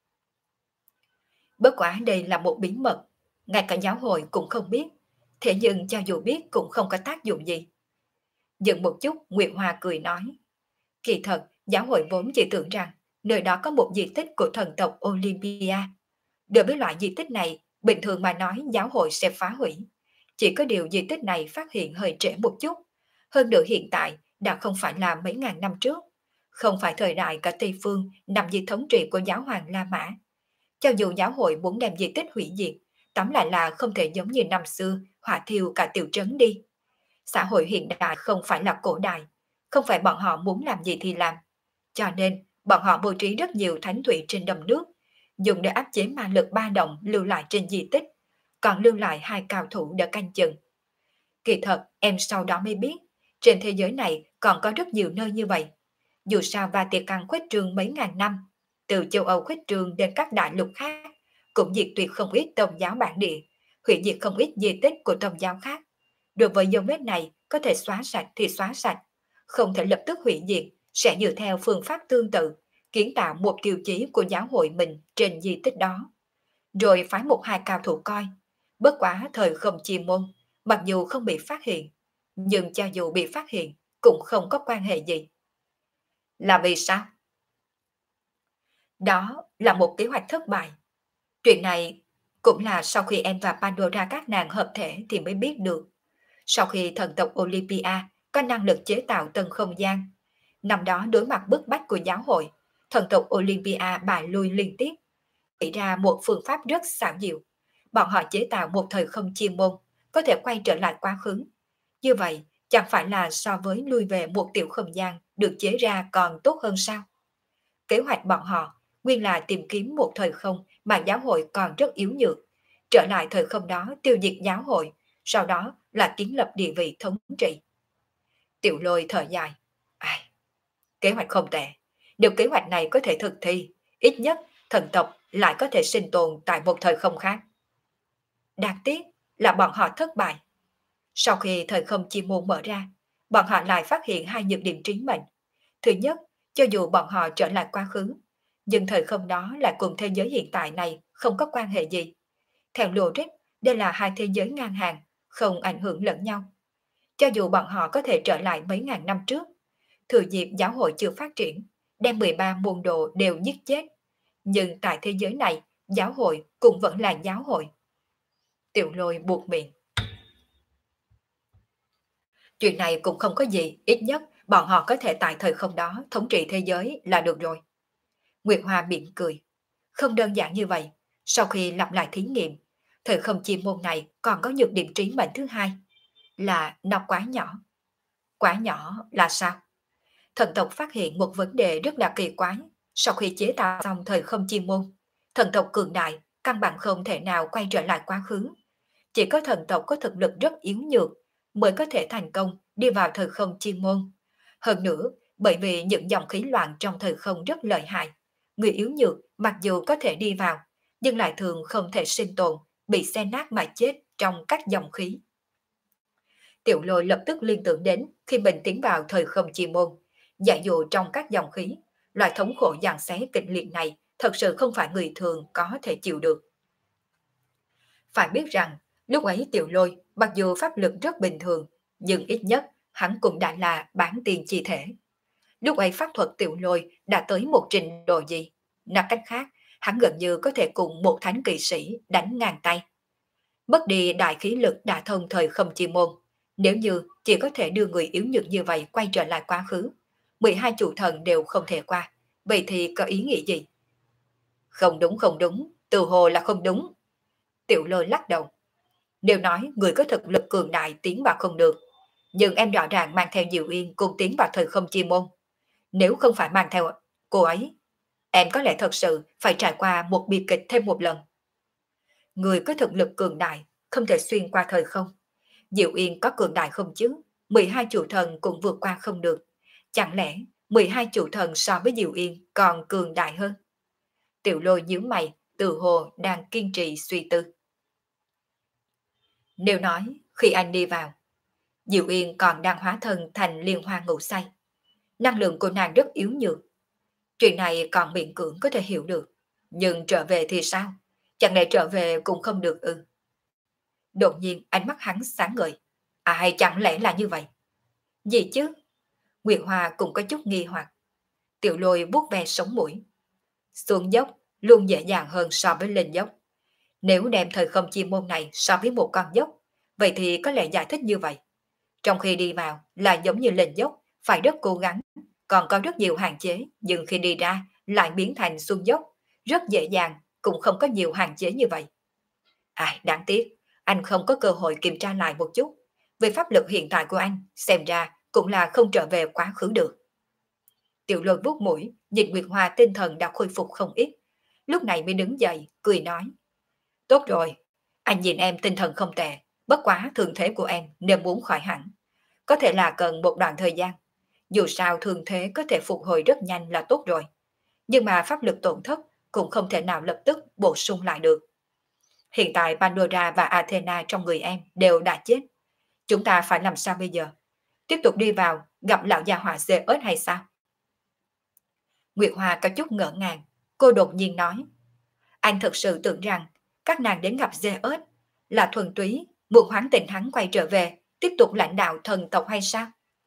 Speaker 1: Bất quá đây là một bí mật, ngay cả giáo hội cũng không biết. Thế nhưng cho dù biết cũng không có tác dụng gì. Dừng một chút, Nguyệt Hoa cười nói. Kỳ thật, giáo hội vốn chỉ tưởng rằng nơi đó có một di tích của thần tộc Olympia. Đối với loại di tích này, bình thường mà nói giáo hội sẽ phá hủy. Chỉ có điều di tích này phát hiện hơi trễ một chút. Hơn nữa hiện tại đã không phải là mấy ngàn năm trước. Không phải thời đại cả Tây Phương nằm dưới thống trị của giáo hoàng La Mã. Cho dù giáo hội muốn đem di tích hủy diệt, tóm lại là không thể giống như năm xưa hỏa thiêu cả tiểu trấn đi. Xã hội hiện đại không phải là cổ đại, không phải bọn họ muốn làm gì thì làm. Cho nên, bọn họ bố trí rất nhiều thánh thủy trên đầm nước, dùng để áp chế ma lực ba động lưu lại trên di tích, còn lưu lại hai cao thủ để canh chừng. Kỳ thật, em sau đó mới biết, trên thế giới này còn có rất nhiều nơi như vậy. Dù sao Vatican khuếch trương mấy ngàn năm, từ châu Âu khuếch trương đến các đại lục khác, cũng diệt tuyệt không ít tôn giáo bản địa, hủy diệt không ít di tích của tôn giáo khác. Đối với dấu vết này, có thể xóa sạch thì xóa sạch, không thể lập tức hủy diệt, sẽ dựa theo phương pháp tương tự, kiến tạo một tiêu chí của giáo hội mình trên di tích đó. Rồi phái một hai cao thủ coi. Bất quá thời không chi môn, mặc dù không bị phát hiện, nhưng cho dù bị phát hiện, cũng không có quan hệ gì. Là vì sao? Đó là một kế hoạch thất bại. Chuyện này cũng là sau khi em và Pandora các nàng hợp thể thì mới biết được. Sau khi thần tộc Olympia có năng lực chế tạo tân không gian, năm đó đối mặt bức bách của giáo hội, thần tộc Olympia bại lui liên tiếp, nghĩ ra một phương pháp rất xảo diệu. Bọn họ chế tạo một thời không chuyên môn, có thể quay trở lại quá khứ. Như vậy, chẳng phải là so với lui về một tiểu không gian được chế ra còn tốt hơn sao? Kế hoạch bọn họ nguyên là tìm kiếm một thời không mà giáo hội còn rất yếu nhược, trở lại thời không đó tiêu diệt giáo hội, sau đó là kiến lập địa vị thống trị. Tiểu Lôi thở dài. Ai, kế hoạch không tệ. Nếu kế hoạch này có thể thực thi, ít nhất thần tộc lại có thể sinh tồn tại một thời không khác. Đáng tiếc là bọn họ thất bại. Sau khi thời không chi môn mở ra, bọn họ lại phát hiện hai nhược điểm trí mệnh. Thứ nhất, cho dù bọn họ trở lại quá khứ, nhưng thời không đó lại cùng thế giới hiện tại này không có quan hệ gì. Theo logic, đây là hai thế giới ngang hàng, không ảnh hưởng lẫn nhau. Cho dù bọn họ có thể trở lại mấy ngàn năm trước, thừa dịp giáo hội chưa phát triển, đem 13 môn đồ đều giết chết. Nhưng tại thế giới này, giáo hội cũng vẫn là giáo hội. Tiểu Lôi buộc miệng. Chuyện này cũng không có gì, ít nhất bọn họ có thể tại thời không đó thống trị thế giới là được rồi. Nguyệt Hoa mỉm cười. Không đơn giản như vậy, sau khi lặp lại thí nghiệm, thời không chim môn này còn có nhược điểm trí mệnh thứ hai, là nó quá nhỏ. Quá nhỏ là sao? Thần tộc phát hiện một vấn đề rất là kỳ quái. Sau khi chế tạo xong thời không chi môn, thần tộc cường đại, căn bản không thể nào quay trở lại quá khứ. Chỉ có thần tộc có thực lực rất yếu nhược mới có thể thành công đi vào thời không chi môn. Hơn nữa, bởi vì những dòng khí loạn trong thời không rất lợi hại, người yếu nhược mặc dù có thể đi vào, nhưng lại thường không thể sinh tồn, bị xé nát mà chết trong các dòng khí. Tiểu Lôi lập tức liên tưởng đến khi mình tiến vào thời không chi môn, giả dụ trong các dòng khí, loại thống khổ giằng xé kịch liệt này thật sự không phải người thường có thể chịu được. Phải biết rằng, lúc ấy Tiểu Lôi mặc dù pháp lực rất bình thường, nhưng ít nhất hắn cũng đã là bán tiền chi thể. Lúc ấy pháp thuật Tiểu Lôi đã tới một trình độ gì? Nói cách khác, hắn gần như có thể cùng một thánh kỵ sĩ đánh ngang tay. Mất đi đại khí lực đã thông thời không chi môn. Nếu như chỉ có thể đưa người yếu nhược như vậy quay trở lại quá khứ, 12 chủ thần đều không thể qua, vậy thì có ý nghĩa gì? Không đúng, từ hồ là không đúng. Tiểu Lôi lắc đầu. Nếu nói người có thực lực cường đại tiến vào không được, nhưng em rõ ràng mang theo Diệu Yên cùng tiến vào thời không chi môn. Nếu không phải mang theo cô ấy, em có lẽ thật sự phải trải qua một bi kịch thêm một lần. Người có thực lực cường đại không thể xuyên qua thời không. Diệu Yên có cường đại không chứ? 12 chủ thần cũng vượt qua không được. Chẳng lẽ 12 chủ thần so với Diệu Yên còn cường đại hơn? Tiểu Lôi nhíu mày, tự hồ đang kiên trì suy tư. Nếu nói khi anh đi vào, Diệu Yên còn đang hóa thân thành liên hoa ngũ say. Năng lượng của nàng rất yếu nhược. Chuyện này còn miễn cưỡng có thể hiểu được. Nhưng trở về thì sao? Chẳng lẽ trở về cũng không được ư? Đột nhiên ánh mắt hắn sáng ngời. À hay chẳng lẽ là như vậy? Gì chứ? Nguyệt Hoa cũng có chút nghi hoặc. Tiểu Lôi vuốt ve sống mũi. Xuống dốc luôn dễ dàng hơn so với lên dốc. Nếu đem thời không chi môn này so với một con dốc, vậy thì có lẽ giải thích như vậy. Trong khi đi vào là giống như lên dốc, phải rất cố gắng, còn có rất nhiều hạn chế, nhưng khi đi ra lại biến thành xuống dốc, rất dễ dàng, cũng không có nhiều hạn chế như vậy. À, đáng tiếc, anh không có cơ hội kiểm tra lại một chút. Về pháp lực hiện tại của anh, xem ra cũng là không trở về quá khứ được. Tiểu Lôi vuốt mũi, nhìn Nguyệt Hoa tinh thần đã khôi phục không ít. Lúc này mới đứng dậy, cười nói. Tốt rồi, anh nhìn em tinh thần không tệ, bất quá thương thế của em nên muốn khỏi hẳn. Có thể là cần một đoạn thời gian. Dù sao thương thế có thể phục hồi rất nhanh là tốt rồi. Nhưng mà pháp lực tổn thất cũng không thể nào lập tức bổ sung lại được. Hiện tại Pandora và Athena trong người em đều đã chết. Chúng ta phải làm sao bây giờ? Tiếp tục đi vào gặp lão già họa Zeus hay sao? Nguyệt Hoa có chút ngỡ ngàng. Cô đột nhiên nói. Anh thực sự tưởng rằng các nàng đến gặp Zeus là thuần túy muốn hoán tình hắn quay trở về tiếp tục lãnh đạo thần tộc hay sao?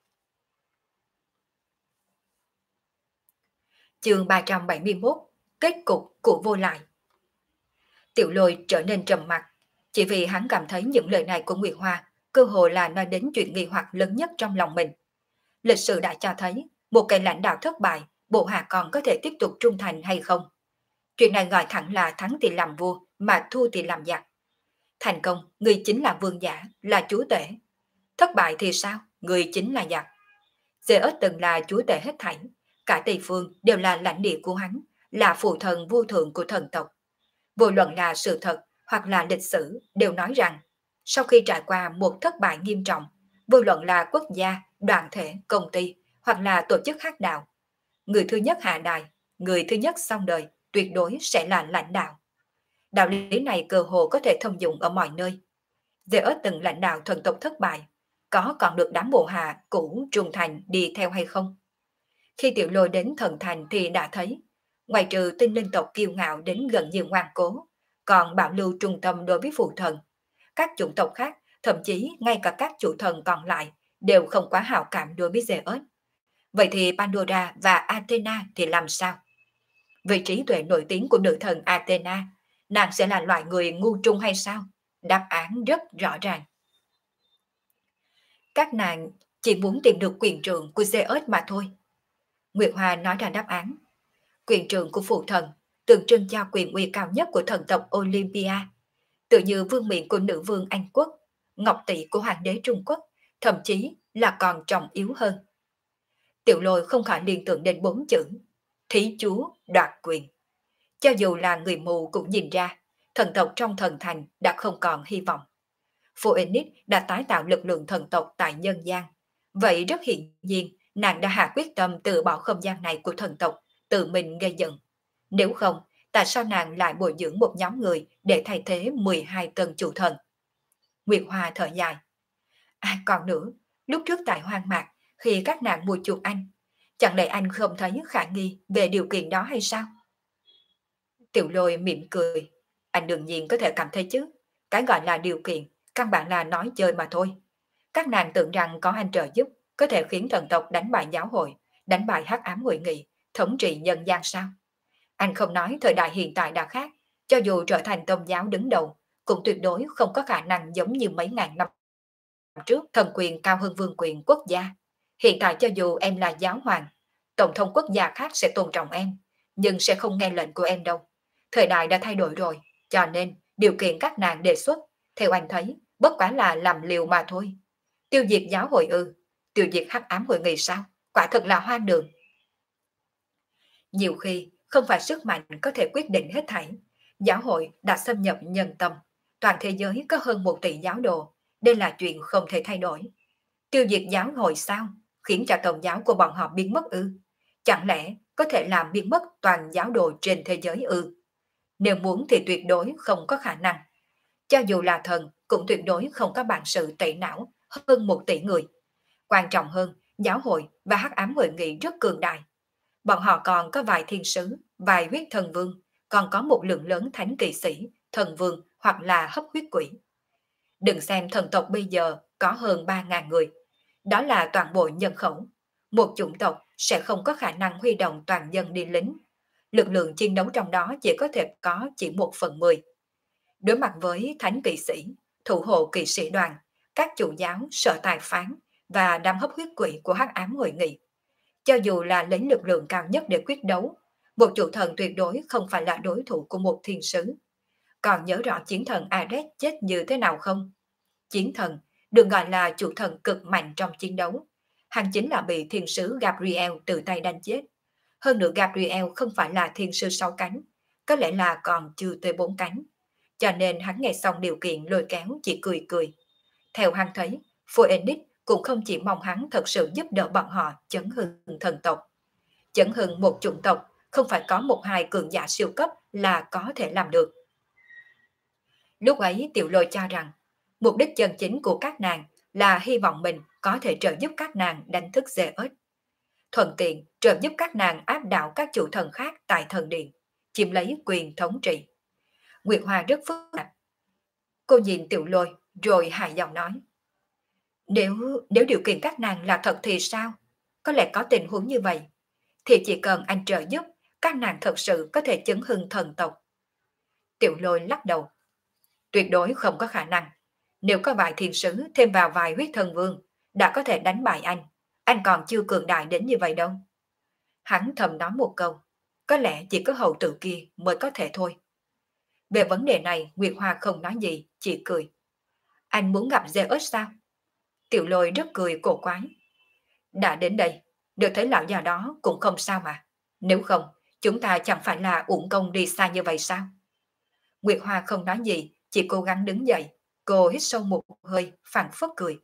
Speaker 1: Chương 371. Kết cục của vô lại. Tiểu Lôi trở nên trầm mặc, chỉ vì hắn cảm thấy những lời này của Nguyệt Hoa cơ hồ là nói đến chuyện nghi hoặc lớn nhất trong lòng mình. Lịch sử đã cho thấy, một cái lãnh đạo thất bại, bộ hạ còn có thể tiếp tục trung thành hay không? Chuyện này gọi thẳng là thắng thì làm vua, mà thua thì làm giặc. Thành công, người chính là vương giả, là chúa tể. Thất bại thì sao? Người chính là giặc. Zeus từng là chúa tể hết thảy, cả Tây Phương đều là lãnh địa của hắn, là phụ thần vô thượng của thần tộc. Vô luận là sự thật hoặc là lịch sử đều nói rằng, sau khi trải qua một thất bại nghiêm trọng, vô luận là quốc gia, đoàn thể, công ty hoặc là tổ chức khác đạo, người thứ nhất hạ đài, người thứ nhất xong đời tuyệt đối sẽ là lãnh đạo. Đạo lý này cơ hồ có thể thông dụng ở mọi nơi. Zeus từng lãnh đạo thần tộc thất bại, có còn được đám bộ hạ cũ trung thành đi theo hay không? Khi Tiểu Lôi đến thần thành thì đã thấy, ngoài trừ tinh linh tộc kiêu ngạo đến gần như ngoan cố, còn bảo lưu trung tâm đối với phụ thần. Các chủng tộc khác, thậm chí ngay cả các chủ thần còn lại, đều không quá hảo cảm đối với Zeus. Vậy thì Pandora và Athena thì làm sao? Vì trí tuệ nổi tiếng của nữ thần Athena, nàng sẽ là loại người ngu trung hay sao? Đáp án rất rõ ràng. Các nàng chỉ muốn tìm được quyền trượng của Zeus mà thôi. Nguyệt Hoa nói ra đáp án. Quyền trượng của phụ thần tượng trưng cho quyền uy cao nhất của thần tộc Olympia, tự như vương miện của nữ vương Anh quốc, ngọc tỷ của hoàng đế Trung Quốc, thậm chí là còn trọng yếu hơn. Tiểu Lôi không khỏi liên tưởng đến 4 chữ thí chúa đoạt quyền. Cho dù là người mù cũng nhìn ra, thần tộc trong thần thành đã không còn hy vọng. Phoenix đã tái tạo lực lượng thần tộc tại nhân gian. Vậy rất hiển nhiên, nàng đã hạ quyết tâm từ bỏ không gian này của thần tộc, tự mình gây dựng. Nếu không, tại sao nàng lại bồi dưỡng một nhóm người để thay thế 12 tầng chủ thần? Nguyệt Hoa thở dài. À còn nữa, lúc trước tại hoang mạc, khi các nàng mua chuộc anh, Chẳng lẽ anh không thấy khả nghi về điều kiện đó hay sao? Tiểu Lôi mỉm cười. Anh đương nhiên có thể cảm thấy chứ. Cái gọi là điều kiện, căn bản là nói chơi mà thôi. Các nàng tưởng rằng có anh trợ giúp, có thể khiến thần tộc đánh bại giáo hội, đánh bại hắc ám hội nghị, thống trị nhân gian sao? Anh không nói thời đại hiện tại đã khác, cho dù trở thành tôn giáo đứng đầu, cũng tuyệt đối không có khả năng giống như mấy ngàn năm trước thần quyền cao hơn vương quyền quốc gia. Hiện tại cho dù em là giáo hoàng, tổng thống quốc gia khác sẽ tôn trọng em, nhưng sẽ không nghe lệnh của em đâu. Thời đại đã thay đổi rồi, cho nên điều kiện các nàng đề xuất, theo anh thấy, bất quá là làm liều mà thôi. Tiêu diệt giáo hội ư, tiêu diệt hắc ám hội nghị sao? Quả thật là hoang đường. Nhiều khi, không phải sức mạnh có thể quyết định hết thảy. Giáo hội đã xâm nhập nhân tâm. Toàn thế giới có hơn 1 tỷ giáo đồ. Đây là chuyện không thể thay đổi. Tiêu diệt giáo hội sao? Khiến cho tôn giáo của bọn họ biến mất ư? Chẳng lẽ có thể làm biến mất toàn giáo đồ trên thế giới ư? Nếu muốn thì tuyệt đối không có khả năng. Cho dù là thần, cũng tuyệt đối không có bản sự tẩy não hơn 1 tỷ người. Quan trọng hơn, giáo hội và hắc ám hội nghị rất cường đại. Bọn họ còn có vài thiên sứ, vài huyết thần vương, còn có một lượng lớn thánh kỵ sĩ, thần vương hoặc là hấp huyết quỷ. Đừng xem thần tộc bây giờ có hơn 3.000 người. Đó là toàn bộ nhân khẩu. Một chủng tộc sẽ không có khả năng huy động toàn dân đi lính. Lực lượng chiến đấu trong đó chỉ 1/10. Đối mặt với thánh kỵ sĩ, thủ hộ kỵ sĩ đoàn, các chủ giáo, sở tài phán và đám hấp huyết quỷ của hắc ám hội nghị, cho dù là lấy lực lượng cao nhất để quyết đấu, một chủ thần tuyệt đối không phải là đối thủ của một thiên sứ. Còn nhớ rõ chiến thần Ares chết như thế nào không? Chiến thần được gọi là chủ thần cực mạnh trong chiến đấu. Hắn chính là bị thiên sứ Gabriel tự tay đánh chết. Hơn nữa Gabriel không phải là thiên sứ 6 cánh, có lẽ là còn chưa tới 4 cánh. Cho nên hắn nghe xong điều kiện lôi kéo chỉ cười cười. Theo hắn thấy, Phoenix cũng không chỉ mong hắn thật sự giúp đỡ bọn họ chấn hưng thần tộc. Chấn hưng một chủng tộc không phải có 1-2 cường giả siêu cấp là có thể làm được. Lúc ấy Tiểu Lôi cho rằng, mục đích chân chính của các nàng là hy vọng mình có thể trợ giúp các nàng đánh thức Zeus. Thuận tiện trợ giúp các nàng áp đảo các chủ thần khác tại thần điện, chiếm lấy quyền thống trị. Nguyệt Hoa rất phức tạp. Cô nhìn Tiểu Lôi rồi hài giọng nói. Nếu điều kiện các nàng là thật thì sao? Có lẽ có tình huống như vậy. Thì chỉ cần anh trợ giúp, các nàng thật sự có thể chấn hưng thần tộc. Tiểu Lôi lắc đầu. Tuyệt đối không có khả năng. Nếu có vài thiên sứ thêm vào vài huyết thần vương, đã có thể đánh bại anh. Anh còn chưa cường đại đến như vậy đâu. Hắn thầm nói một câu. Có lẽ chỉ có hậu tử kia mới có thể thôi. Về vấn đề này, Nguyệt Hoa không nói gì, chỉ cười. Anh muốn gặp Zeus sao? Tiểu Lôi rất cười cổ quái. Đã đến đây, được thấy lão già đó cũng không sao mà. Nếu không, chúng ta chẳng phải là uổng công đi xa như vậy sao? Nguyệt Hoa không nói gì, chỉ cố gắng đứng dậy. Cô hít sâu một hơi, phảng phất cười.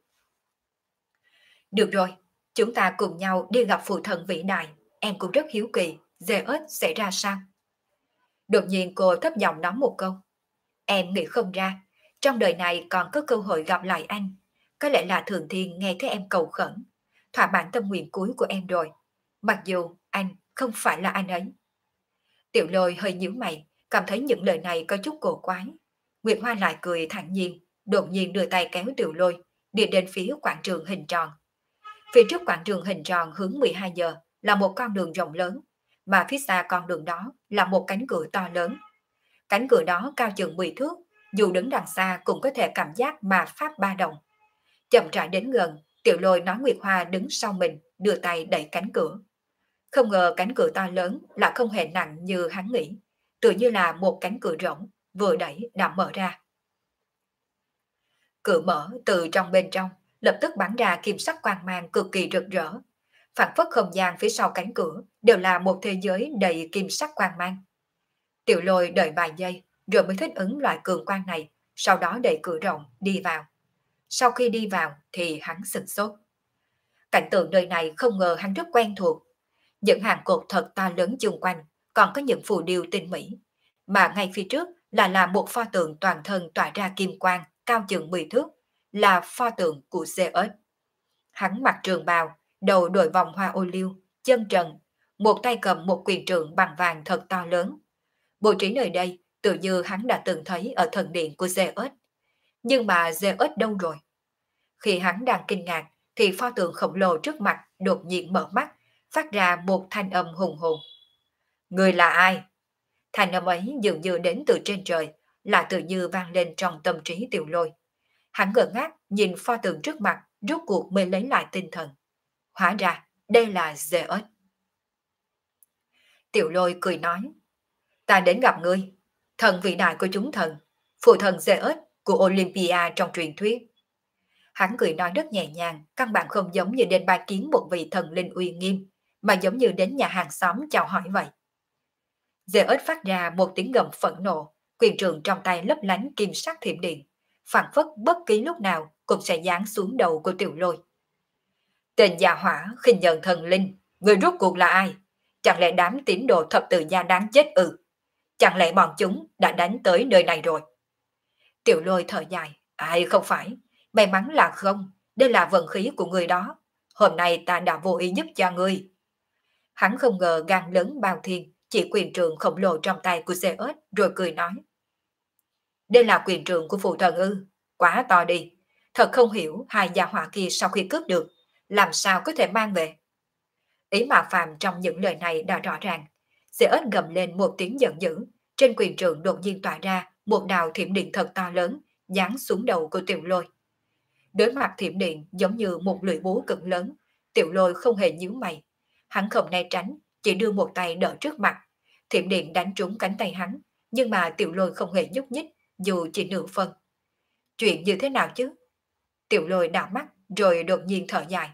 Speaker 1: Được rồi, chúng ta cùng nhau đi gặp phụ thần vĩ đại. Em cũng rất hiếu kỳ, Zeus sẽ ra sao? Đột nhiên cô thấp giọng nói một câu. Em nghĩ không ra, trong đời này còn có cơ hội gặp lại anh. Có lẽ là Thượng Thiên nghe thấy em cầu khẩn, thỏa mãn tâm nguyện cuối của em rồi. Mặc dù anh không phải là anh ấy. Tiểu Lôi hơi nhíu mày, cảm thấy những lời này có chút cổ quái. Nguyệt Hoa lại cười thản nhiên, đột nhiên đưa tay kéo Tiểu Lôi, đi đến phía quảng trường hình tròn. Phía trước quảng trường hình tròn hướng 12 giờ là một con đường rộng lớn, mà phía xa con đường đó là một cánh cửa to lớn. Cánh cửa đó cao chừng 10 thước, dù đứng đằng xa cũng có thể cảm giác mà pháp ba động. Chậm rãi đến gần, Tiểu Lôi nói Nguyệt Hoa đứng sau mình, đưa tay đẩy cánh cửa. Không ngờ cánh cửa to lớn là không hề nặng như hắn nghĩ, tự như là một cánh cửa rỗng, vừa đẩy đã mở ra. Cửa mở từ bên trong, lập tức bắn ra kim sắc quang mang cực kỳ rực rỡ. Phản phất không gian phía sau cánh cửa đều là một thế giới đầy kim sắc quang mang. Tiểu Lôi đợi vài giây rồi mới thích ứng loại cường quang này, sau đó đẩy cửa rộng đi vào. Sau khi đi vào thì hắn sửng sốt. Cảnh tượng nơi này không ngờ hắn rất quen thuộc. Những hàng cột thật to lớn chung quanh, còn có những phù điêu tinh mỹ. Mà ngay phía trước là một pho tượng toàn thân tỏa ra kim quang, cao chừng 10 thước, là pho tượng của Zeus. Hắn mặc trường bào, đầu đội vòng hoa ô liu, chân trần, một tay cầm một quyền trượng bằng vàng thật to lớn. Bố trí nơi đây tự như hắn đã từng thấy ở thần điện của Zeus. Nhưng mà Zeus đâu rồi? Khi hắn đang kinh ngạc, thì pho tượng khổng lồ trước mặt đột nhiên mở mắt, phát ra một thanh âm hùng hồn. Người là ai? Thanh âm ấy dường như đến từ trên trời, lại tự như vang lên trong tâm trí Tiểu Lôi. Hắn ngơ ngác nhìn pho tượng trước mặt, rốt cuộc mới lấy lại tinh thần. Hóa ra, đây là Zeus. Tiểu Lôi cười nói, ta đến gặp ngươi, thần vĩ đại của chúng thần, phụ thần Zeus của Olympia trong truyền thuyết. Hắn cười nói rất nhẹ nhàng, căn bản không giống như đến bài kiến một vị thần linh uy nghiêm, mà giống như đến nhà hàng xóm chào hỏi vậy. Zeus phát ra một tiếng gầm phẫn nộ, quyền trượng trong tay lấp lánh kim sắc thiểm điện, phảng phất bất kỳ lúc nào cũng sẽ giáng xuống đầu của Tiểu Lôi. Tên già hỏa khinh nhận thần linh, người rốt cuộc là ai? Chẳng lẽ đám tín đồ thập tự giá đáng chết ư? Chẳng lẽ bọn chúng đã đánh tới nơi này rồi? Tiểu Lôi thở dài, ai không phải, may mắn là không, đây là vận khí của người đó. Hôm nay ta đã vô ý giúp cho ngươi. Hắn không ngờ gan lớn bao thiên, chỉ quyền trượng khổng lồ trong tay của Zeus rồi cười nói. Đây là quyền trượng của phụ thần ư, quá to đi. Thật không hiểu hai gia hỏa kia sau khi cướp được, làm sao có thể mang về. Ý mà Phạm trong những lời này đã rõ ràng. Zeus gầm lên một tiếng giận dữ, trên quyền trượng đột nhiên tỏa ra một đạo thiểm điện thật to lớn, giáng xuống đầu của Tiểu Lôi. Đối mặt thiểm điện giống như một lưỡi búa cực lớn, Tiểu Lôi không hề nhíu mày. Hắn không né tránh, chỉ đưa một tay đỡ trước mặt. Thiểm điện đánh trúng cánh tay hắn, nhưng mà Tiểu Lôi không hề nhúc nhích, dù chỉ nửa phân. Chuyện như thế nào chứ? Tiểu Lôi đảo mắt, rồi đột nhiên thở dài.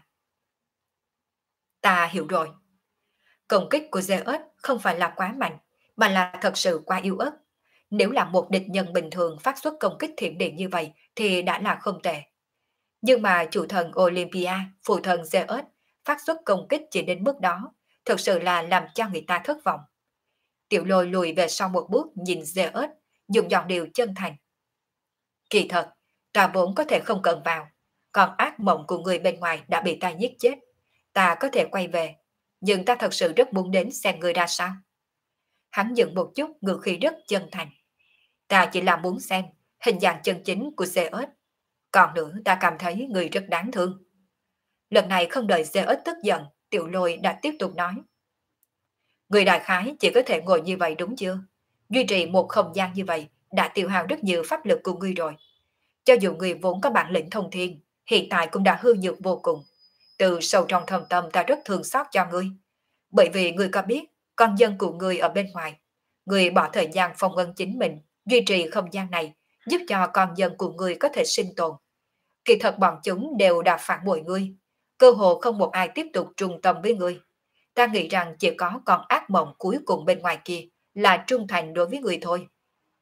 Speaker 1: Ta hiểu rồi. Công kích của Zeus không phải là quá mạnh, mà là thật sự quá yếu ớt. Nếu là một địch nhân bình thường phát xuất công kích thiểm điện như vậy thì đã là không tệ. Nhưng mà chủ thần Olympia, phụ thần Zeus, phát xuất công kích chỉ đến mức đó, thực sự là làm cho người ta thất vọng. Tiểu Lôi lùi về sau một bước nhìn Zeus, dùng giọng điệu chân thành. Kỳ thật, ta vốn có thể không cần vào, còn ác mộng của người bên ngoài đã bị ta giết chết. Ta có thể quay về, nhưng ta thật sự rất muốn đến xem người ra sao. Hắn dừng một chút, ngữ khí rất chân thành. Ta chỉ là muốn xem hình dạng chân chính của Zeus. Còn nữa ta cảm thấy người rất đáng thương. Lần này không đợi Zeus tức giận, Tiểu Lôi đã tiếp tục nói. Người đại khái chỉ có thể ngồi như vậy đúng chưa? Duy trì một không gian như vậy đã tiêu hao rất nhiều pháp lực của ngươi rồi. Cho dù người vốn có bản lĩnh thông thiên, hiện tại cũng đã hư nhược vô cùng. Từ sâu trong thâm tâm ta rất thương xót cho ngươi. Bởi vì ngươi có biết, con dân của ngươi ở bên ngoài. Ngươi bỏ thời gian phong ân chính mình, duy trì không gian này, giúp cho con dân của ngươi có thể sinh tồn. Kỳ thật bọn chúng đều đã phản bội ngươi. Cơ hồ không một ai tiếp tục trung tâm với ngươi. Ta nghĩ rằng chỉ có con ác mộng cuối cùng bên ngoài kia là trung thành đối với ngươi thôi.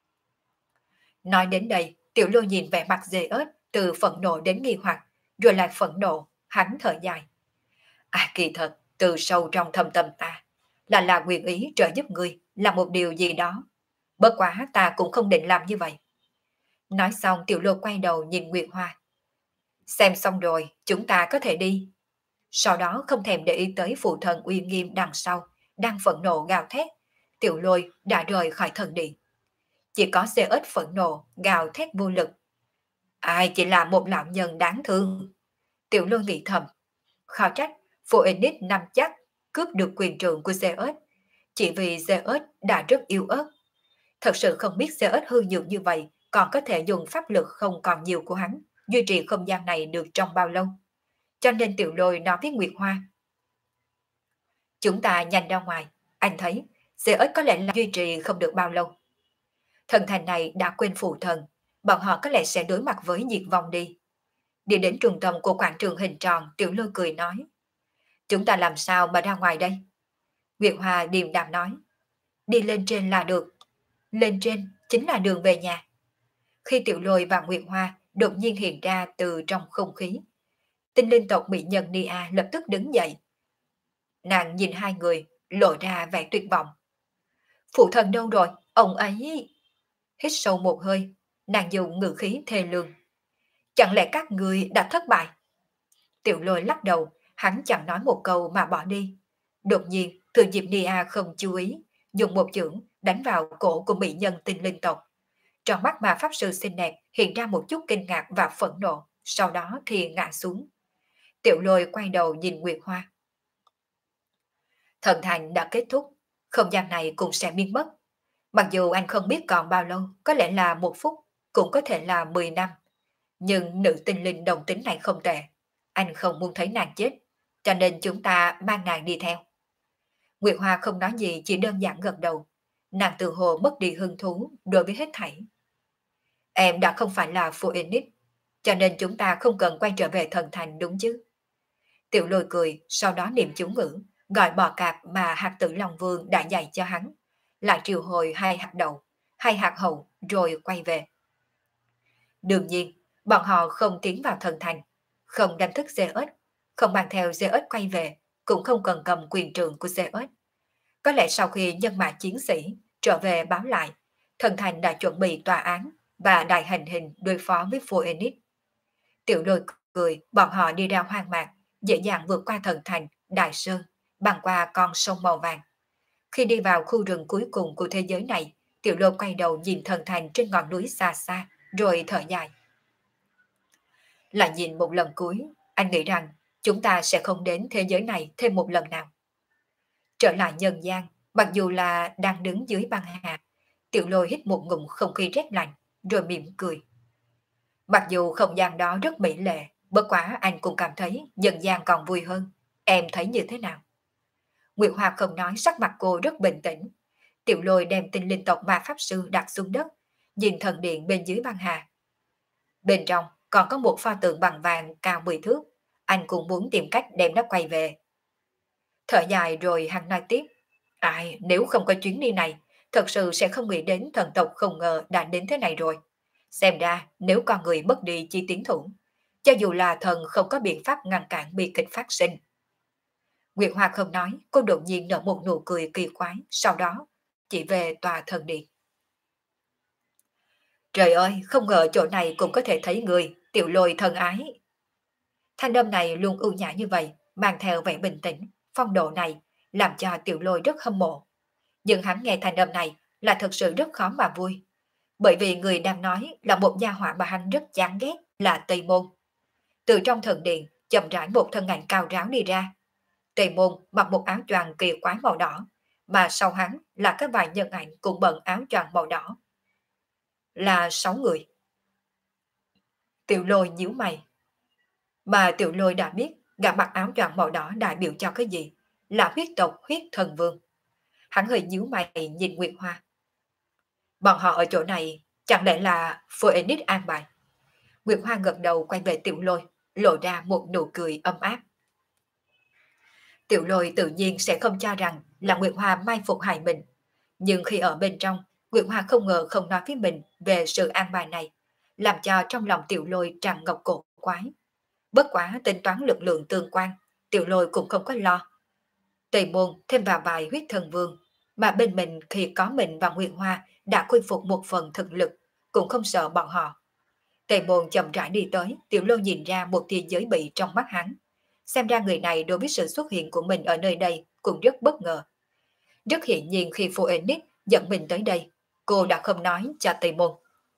Speaker 1: Nói đến đây, Tiểu Lôi nhìn vẻ mặt dê ớt, từ phẫn nộ đến nghi hoặc, rồi lại phẫn nộ, hắn thở dài. Kỳ thật, từ sâu trong thâm tâm ta, là nguyện ý trợ giúp ngươi làm một điều gì đó. Bất quá ta cũng không định làm như vậy. Nói xong Tiểu Lôi quay đầu nhìn Nguyệt Hoa. Xem xong rồi, chúng ta có thể đi. Sau đó không thèm để ý tới phụ thần uy nghiêm đằng sau, đang phẫn nộ gào thét. Tiểu Lôi đã rời khỏi thần điện. Chỉ có xe ếch phẫn nộ, gào thét vô lực. Ai chỉ là một lão nhân đáng thương. Tiểu Lôi nghĩ thầm. Khó trách, Phoenix nắm chắc cướp được quyền trượng của xe ếch. Chỉ vì xe ếch đã rất yếu ớt. Thật sự không biết xe ếch hư nhược như vậy, còn có thể dùng pháp lực không còn nhiều của hắn, duy trì không gian này được trong bao lâu. Cho nên Tiểu Lôi nói với Nguyệt Hoa. Chúng ta nhanh ra ngoài, anh thấy, xe ếch có lẽ là duy trì không được bao lâu. Thần thành này đã quên phụ thần, bọn họ có lẽ sẽ đối mặt với diệt vong đi. Đi đến trung tâm của quảng trường hình tròn, Tiểu Lôi cười nói. Chúng ta làm sao mà ra ngoài đây? Nguyệt Hoa điềm đạm nói. Đi lên trên là được. Lên trên chính là đường về nhà. Khi Tiểu Lôi và Nguyệt Hoa đột nhiên hiện ra từ trong không khí, tinh linh tộc mỹ nhân Nia lập tức đứng dậy. Nàng nhìn hai người, lộ ra vẻ tuyệt vọng. Phụ thần đâu rồi? Ông ấy... Hít sâu một hơi, nàng dùng ngữ khí thê lương. Chẳng lẽ các người đã thất bại? Tiểu Lôi lắc đầu, hắn chẳng nói một câu mà bỏ đi. Đột nhiên, Thừa Diệp Nia không chú ý, dùng một chưởng đánh vào cổ của mỹ nhân tinh linh tộc. Trong mắt mà pháp sư xinh đẹp hiện ra một chút kinh ngạc và phẫn nộ, sau đó thì ngã xuống. Tiểu Lôi quay đầu nhìn Nguyệt Hoa. Thần thành đã kết thúc, không gian này cũng sẽ biến mất. Mặc dù anh không biết còn bao lâu, có lẽ là 1 phút, cũng có thể là 10 năm. Nhưng nữ tinh linh đồng tính này không tệ. Anh không muốn thấy nàng chết, cho nên chúng ta mang nàng đi theo. Nguyệt Hoa không nói gì, chỉ đơn giản gật đầu. Nàng tự hồ mất đi hứng thú đối với hết thảy. Em đã không phải là Phoenix, cho nên chúng ta không cần quay trở về thần thành đúng chứ? Tiểu Lôi cười, sau đó niệm chú ngữ, gọi bò cạp mà hạt tử Long Vương đã dạy cho hắn, lại triệu hồi 2 hạt đầu, 2 hạt hậu rồi quay về. Đương nhiên, bọn họ không tiến vào thần thành, không đánh thức Zeus, không mang theo Zeus quay về, cũng không cần cầm quyền trượng của Zeus. Có lẽ sau khi nhân mã chiến sĩ trở về báo lại, thần thành đã chuẩn bị tòa án và đại hành hình đối phó với Phoenix. Tiểu Lôi cười, bọn họ đi ra hoang mạc, dễ dàng vượt qua thần thành, đại sơn, băng qua con sông màu vàng. Khi đi vào khu rừng cuối cùng của thế giới này, Tiểu Lôi quay đầu nhìn thần thành trên ngọn núi xa xa, rồi thở dài. Lại nhìn một lần cuối, anh nghĩ rằng chúng ta sẽ không đến thế giới này thêm một lần nào. Trở lại nhân gian, mặc dù là đang đứng dưới băng hà, Tiểu Lôi hít một ngụm không khí rét lạnh, rồi mỉm cười. Mặc dù không gian đó rất mỹ lệ, bất quá anh cũng cảm thấy nhân gian còn vui hơn. Em thấy như thế nào? Nguyệt Hoa không nói, sắc mặt cô rất bình tĩnh. Tiểu Lôi đem tinh linh tộc ma pháp sư đặt xuống đất, nhìn thần điện bên dưới băng hà. Bên trong còn có một pho tượng bằng vàng cao 10 thước, anh cũng muốn tìm cách đem nó quay về. Thở dài rồi hắn nói tiếp. Ai, nếu không có chuyến đi này, thật sự sẽ không nghĩ đến thần tộc không ngờ đã đến thế này rồi. Xem ra, nếu con người mất đi chi tiến thủ, cho dù là thần không có biện pháp ngăn cản bi kịch phát sinh. Nguyệt Hoa không nói, cô đột nhiên nở một nụ cười kỳ quái, sau đó chỉ về tòa thần điện. Trời ơi, không ngờ chỗ này cũng có thể thấy người, Tiểu Lôi thân ái. Thanh âm này luôn ưu nhã như vậy, mang theo vẻ bình tĩnh, phong độ này, làm cho Tiểu Lôi rất hâm mộ. Nhưng hắn nghe thanh âm này là thật sự rất khó mà vui. Bởi vì người đang nói là một gia hỏa mà hắn rất chán ghét, là Tây Môn. Từ trong thần điện, chậm rãi một thân ảnh cao ráo đi ra. Tây Môn mặc một áo choàng kỳ quái màu đỏ, mà sau hắn là các vài nhân ảnh cũng bận áo choàng màu đỏ. Là 6 người. Tiểu Lôi nhíu mày. Mà Tiểu Lôi đã biết gã mặc áo choàng màu đỏ đại biểu cho cái gì, là huyết tộc huyết thần vương. Hắn hơi nhíu mày nhìn Nguyệt Hoa. Bọn họ ở chỗ này chẳng lẽ là Phoenix an bài? Nguyệt Hoa gật đầu quay về Tiểu Lôi, lộ ra một nụ cười ấm áp. Tiểu Lôi tự nhiên sẽ không cho rằng là Nguyệt Hoa mai phục hại mình. Nhưng khi ở bên trong, Nguyệt Hoa không ngờ không nói với mình về sự an bài này, làm cho trong lòng Tiểu Lôi tràn ngập cổ quái. Bất quá tính toán lực lượng tương quan, Tiểu Lôi cũng không có lo. Tây Môn thêm vào bài huyết thần vương, mà bên mình khi có mình và Nguyệt Hoa đã khôi phục một phần thực lực, cũng không sợ bọn họ. Tây Môn chậm rãi đi tới, Tiểu Lôi nhìn ra một tia giới bị trong mắt hắn. Xem ra người này đối với sự xuất hiện của mình ở nơi đây cũng rất bất ngờ. Rất hiển nhiên khi Phoenix dẫn mình tới đây, cô đã không nói cho Tây Môn.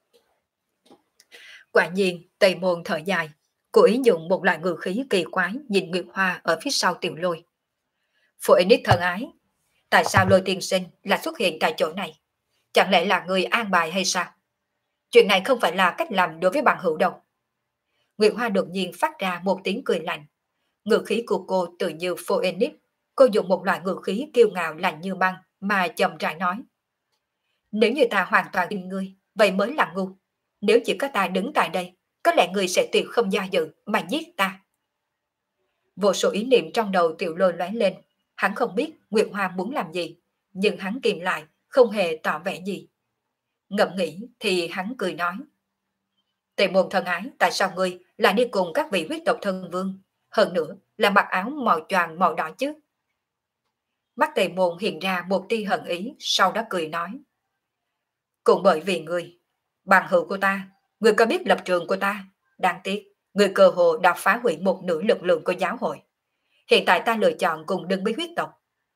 Speaker 1: Quả nhiên, Tây Môn thở dài, cô ý dùng một loại ngữ khí kỳ quái nhìn Nguyệt Hoa ở phía sau Tiểu Lôi. Phoenix thân ái, tại sao Lôi tiên sinh lại xuất hiện tại chỗ này? Chẳng lẽ là người an bài hay sao? Chuyện này không phải là cách làm đối với bằng hữu đâu. Nguyệt Hoa đột nhiên phát ra một tiếng cười lạnh. Ngữ khí của cô tự như Phoenix, cô dùng một loại ngữ khí kiêu ngạo lạnh như băng mà chậm rãi nói. Nếu như ta hoàn toàn tin ngươi, vậy mới là ngu. Nếu chỉ có ta đứng tại đây, có lẽ ngươi sẽ tuyệt không do dự mà giết ta. Vô số ý niệm trong đầu Tiểu Lôi lóe lên, hắn không biết Nguyệt Hoa muốn làm gì, nhưng hắn kìm lại, không hề tỏ vẻ gì. Ngẫm nghĩ thì hắn cười nói. Tề Môn thân ái, tại sao ngươi lại đi cùng các vị huyết tộc thân vương? Hơn nữa là mặc áo màu choàng màu đỏ chứ? Mắt Tề Môn hiện ra một tia hận ý, sau đó cười nói. Cũng bởi vì ngươi, bằng hữu của ta, ngươi có biết lập trường của ta. Đáng tiếc, ngươi cơ hồ đã phá hủy một nửa lực lượng của giáo hội. Hiện tại ta lựa chọn cùng đứng với huyết tộc.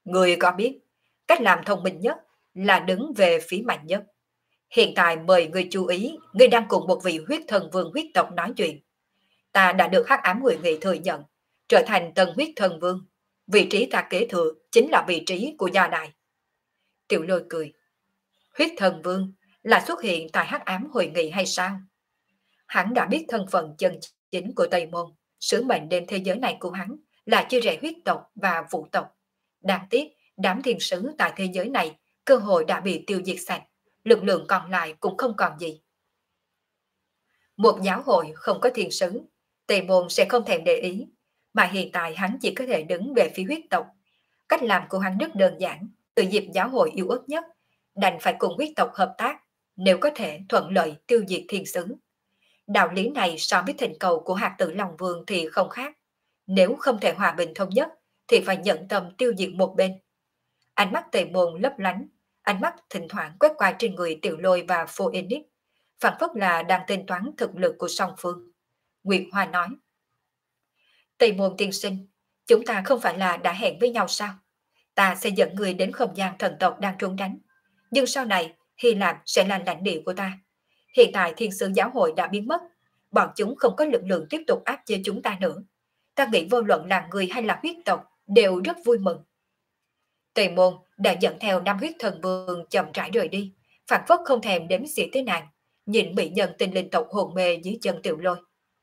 Speaker 1: Người có biết, cách làm thông minh nhất là đứng về phía mạnh nhất. Hiện tại mời người chú ý, người đang cùng một vị huyết thần vương huyết tộc nói chuyện. Ta đã được hắc ám huệ nghị thừa nhận, trở thành tân huyết thần vương. Vị trí ta kế thừa chính là vị trí của gia đài. Tiểu Lôi cười. Huyết thần vương là xuất hiện tại hắc ám hội nghị hay sao? Hắn đã biết thân phận chân chính của Tây Môn, sứ mệnh đến thế giới này của hắn là chia rẽ huyết tộc và vũ tộc. Đáng tiếc, đám thiên sứ tại thế giới này cơ hội đã bị tiêu diệt sạch, lực lượng còn lại cũng không còn gì. Một giáo hội không có thiên sứ, Tây Môn sẽ không thèm để ý, mà hiện tại hắn chỉ có thể đứng về phía huyết tộc. Cách làm của hắn rất đơn giản, từ dịp giáo hội yếu ớt nhất, đành phải cùng huyết tộc hợp tác, nếu có thể thuận lợi tiêu diệt thiên sứ. Đạo lý này so với thỉnh cầu của hạt tử Long Vương thì không khác. Nếu không thể hòa bình thống nhất, thì phải nhận tâm tiêu diệt một bên. Ánh mắt Tề Môn lấp lánh, ánh mắt thỉnh thoảng quét qua trên người Tiểu Lôi và Phoenix, phản phất là đang tính toán thực lực của song phương. Nguyệt Hoa nói, Tề Môn tiên sinh, chúng ta không phải là đã hẹn với nhau sao? Ta sẽ dẫn người đến không gian thần tộc đang trốn tránh. Nhưng sau này, Hy Lạp sẽ là lãnh địa của ta. Hiện tại thiên sứ giáo hội đã biến mất, bọn chúng không có lực lượng tiếp tục áp chế chúng ta nữa. Ta nghĩ vô luận là người hay là huyết tộc đều rất vui mừng. Tề Môn đã dẫn theo năm huyết thần vương chậm rãi rời đi, phản phất không thèm đếm xỉa tới nàng, nhìn mỹ nhân tinh linh tộc hồn mê dưới chân Tiểu Lôi.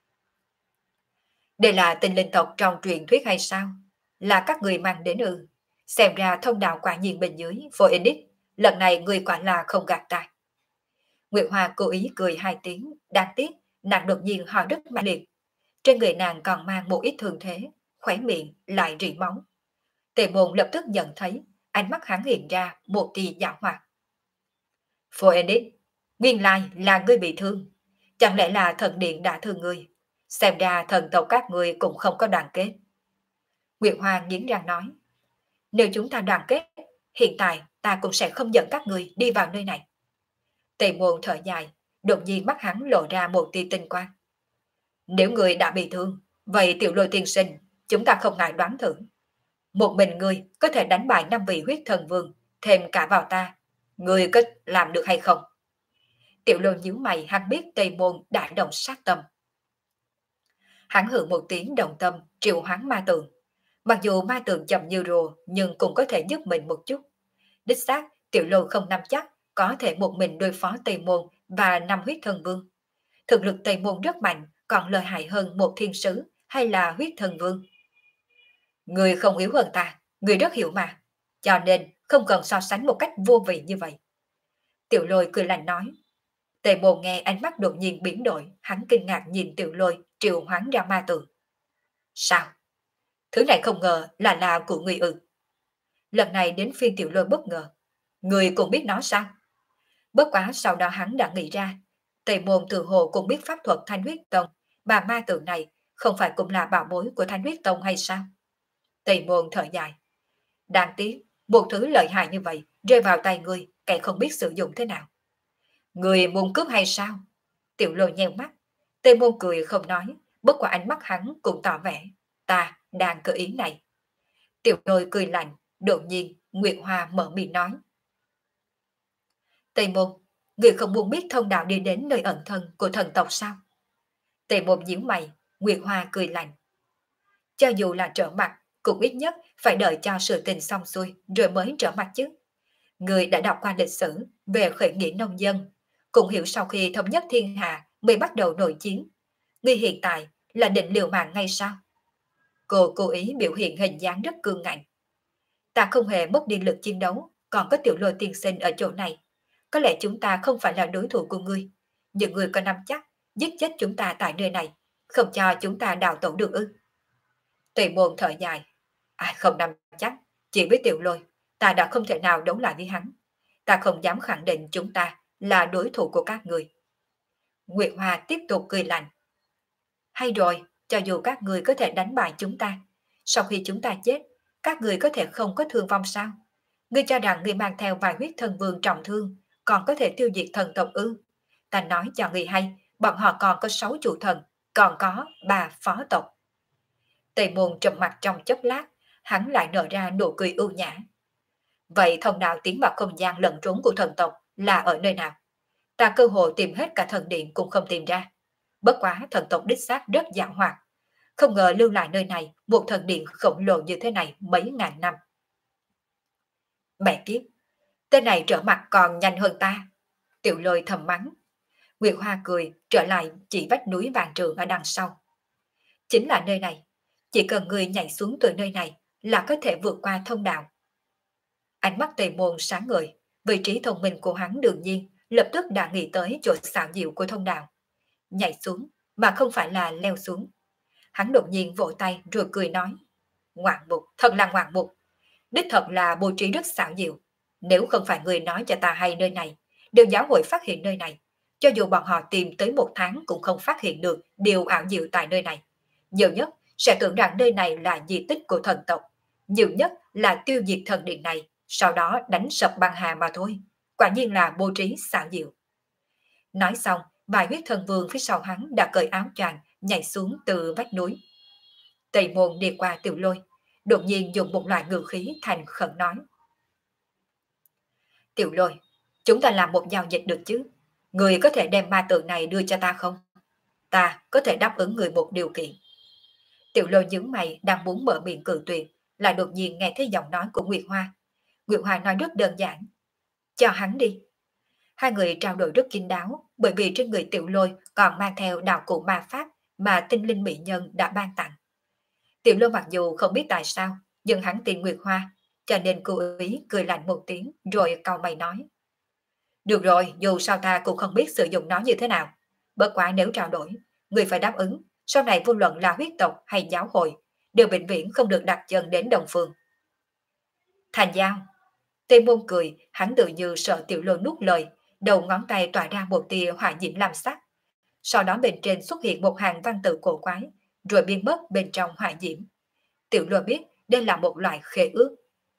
Speaker 1: Đây là tinh linh tộc trong truyền thuyết hay sao? Là các người mang đến ư? Xem ra thông đạo quả nhiên bên dưới, Phoenix, lần này người quả là không gạt ta. Nguyệt Hoa cố ý cười hai tiếng, đáng tiếc, nàng đột nhiên ho rất mạnh liệt. Trên người nàng còn mang một ít thương thế, khóe miệng lại rỉ máu. Tề Môn lập tức nhận thấy, ánh mắt hắn hiện ra một tia giảo hoạt. Phoenix, nguyên lai là ngươi bị thương. Chẳng lẽ là thần điện đã thương ngươi? Xem ra thần tộc các ngươi cũng không có đoàn kết. Nguyệt Hoa nghiến răng nói, nếu chúng ta đoàn kết, hiện tại ta cũng sẽ không dẫn các ngươi đi vào nơi này. Tề Môn thở dài, đột nhiên mắt hắn lộ ra một tia tinh quang. Nếu người đã bị thương, vậy Tiểu Lôi tiên sinh, chúng ta không ngại đoán thử. Một mình người có thể đánh bại 5 vị huyết thần vương, thêm cả vào ta. Người có làm được hay không? Tiểu Lôi nhíu mày, hắn biết Tề Môn đã động sát tâm. Hắn hừ một tiếng đồng tâm, triệu hoán ma tượng. Mặc dù ma tượng chậm như rùa, nhưng cũng có thể giúp mình một chút. Đích xác, Tiểu Lôi không nắm chắc có thể một mình đối phó Tây Môn và 5 huyết thần vương. Thực lực Tây Môn rất mạnh, còn lợi hại hơn một thiên sứ hay là huyết thần vương. Người không yếu hơn ta, người rất hiểu mà. Cho nên không cần so sánh một cách vô vị như vậy. Tiểu Lôi cười lạnh nói. Tề Môn nghe ánh mắt đột nhiên biến đổi, hắn kinh ngạc nhìn Tiểu Lôi triệu hoán ra ma tượng. Sao? Thứ này không ngờ là của người ư. Lần này đến phiên Tiểu Lôi bất ngờ. Người cũng biết nó sao? Bất quá sau đó hắn đã nghĩ ra, Tề Môn tự hồ cũng biết pháp thuật Thanh Huyết Tông, mà ma tượng này không phải cũng là bảo bối của Thanh Huyết Tông hay sao? Tề Môn thở dài. Đáng tiếc, một thứ lợi hại như vậy rơi vào tay người, kẻ không biết sử dụng thế nào. Người muốn cướp hay sao? Tiểu Lôi nheo mắt. Tề Môn cười không nói, bất qua ánh mắt hắn cũng tỏ vẻ. Ta đang có ý này. Tiểu Lôi cười lạnh, đột nhiên Nguyệt Hoa mở miệng nói. Tề Môn, người không muốn biết thông đạo đi đến nơi ẩn thân của thần tộc sao? Tề Môn nhíu mày, Nguyệt Hoa cười lạnh. Cho dù là trở mặt, cũng ít nhất phải đợi cho sự tình xong xuôi rồi mới trở mặt chứ. Người đã đọc qua lịch sử về khởi nghĩa nông dân, cũng hiểu sau khi thống nhất thiên hạ mới bắt đầu nội chiến. Người hiện tại là định liều mạng ngay sao? Cô cố ý biểu hiện hình dáng rất cương ngạnh. Ta không hề mất đi lực chiến đấu, còn có Tiểu Lôi tiên sinh ở chỗ này. Có lẽ chúng ta không phải là đối thủ của ngươi, nhưng ngươi có nắm chắc giết chết chúng ta tại nơi này, không cho chúng ta đào tẩu được ư? Tề Môn thở dài. Ai không nắm chắc, chỉ với Tiểu Lôi, ta đã không thể nào đấu lại với hắn. Ta không dám khẳng định chúng ta là đối thủ của các người. Nguyệt Hoa tiếp tục cười lạnh. Hay rồi, cho dù các người có thể đánh bại chúng ta, sau khi chúng ta chết, các người có thể không có thương vong sao? Ngươi cho rằng ngươi mang theo vài huyết thần vương trọng thương, còn có thể tiêu diệt thần tộc ư? Ta nói cho ngươi hay, bọn họ còn có 6 chủ thần, còn có 3 phó tộc. Tề Môn trầm mặt trong chốc lát, hắn lại nở ra nụ cười ưu nhã, Vậy thông đạo tiến vào không gian lẫn trốn của thần tộc là ở nơi nào? Ta cơ hội tìm hết cả thần điện cũng không tìm ra. Bất quá thần tộc đích xác rất giàu hoạt. Không ngờ lưu lại nơi này một thần điện khổng lồ như thế này mấy ngàn năm. Mẹ kiếp, tên này trở mặt còn nhanh hơn ta. Tiểu Lôi thầm mắng. Nguyệt Hoa cười trở lại chỉ vách núi vàng trường ở đằng sau. Chính là nơi này. Chỉ cần người nhảy xuống từ nơi này là có thể vượt qua thông đạo. Ánh mắt Tề Môn sáng ngời. Vị trí thông minh của hắn đương nhiên lập tức đã nghĩ tới chỗ xảo diệu của thông đạo. Nhảy xuống mà không phải là leo xuống. Hắn đột nhiên vỗ tay rồi cười nói. Ngoạn mục, thật là ngoạn mục. Đích thật là bố trí rất xảo diệu. Nếu không phải người nói cho ta hay nơi này, đều giáo hội phát hiện nơi này. Cho dù bọn họ tìm tới 1 tháng cũng không phát hiện được điều ảo diệu tại nơi này. Nhiều nhất sẽ tưởng rằng nơi này là di tích của thần tộc. Nhiều nhất là tiêu diệt thần điện này, sau đó đánh sập băng hà mà thôi. Quả nhiên là bố trí xảo diệu. Nói xong, vài huyết thần vương phía sau hắn đã cởi áo choàng nhảy xuống từ vách núi. Tây Môn đi qua Tiểu Lôi, đột nhiên dùng một loại ngữ khí thành khẩn nói. Tiểu Lôi, chúng ta làm một giao dịch được chứ? Người có thể đem ma tượng này đưa cho ta không? Ta có thể đáp ứng người một điều kiện. Tiểu Lôi nhướng mày đang muốn mở miệng cự tuyệt, lại đột nhiên nghe thấy giọng nói của Nguyệt Hoa. Nguyệt Hoa nói rất đơn giản. Cho hắn đi. Hai người trao đổi rất kín đáo, bởi vì trên người Tiểu Lôi còn mang theo đạo cụ ma pháp mà tinh linh mỹ nhân đã ban tặng. Tiểu Lôi mặc dù không biết tại sao, nhưng hắn tin Nguyệt Hoa, cho nên cố ý cười lạnh một tiếng rồi cau mày nói. Được rồi, dù sao ta cũng không biết sử dụng nó như thế nào. Bất quá nếu trao đổi, người phải đáp ứng, sau này vô luận là huyết tộc hay giáo hội, đều vĩnh viễn không được đặt chân đến Đồng Phương. Thành giao. Tề Môn cười, hắn tự như sợ Tiểu Lôi nuốt lời, đầu ngón tay tỏa ra một tia hỏa diễm lam sắc. Sau đó bên trên xuất hiện một hàng văn tự cổ quái, rồi biến mất bên trong hỏa diễm. Tiểu Lôi biết đây là một loại khế ước.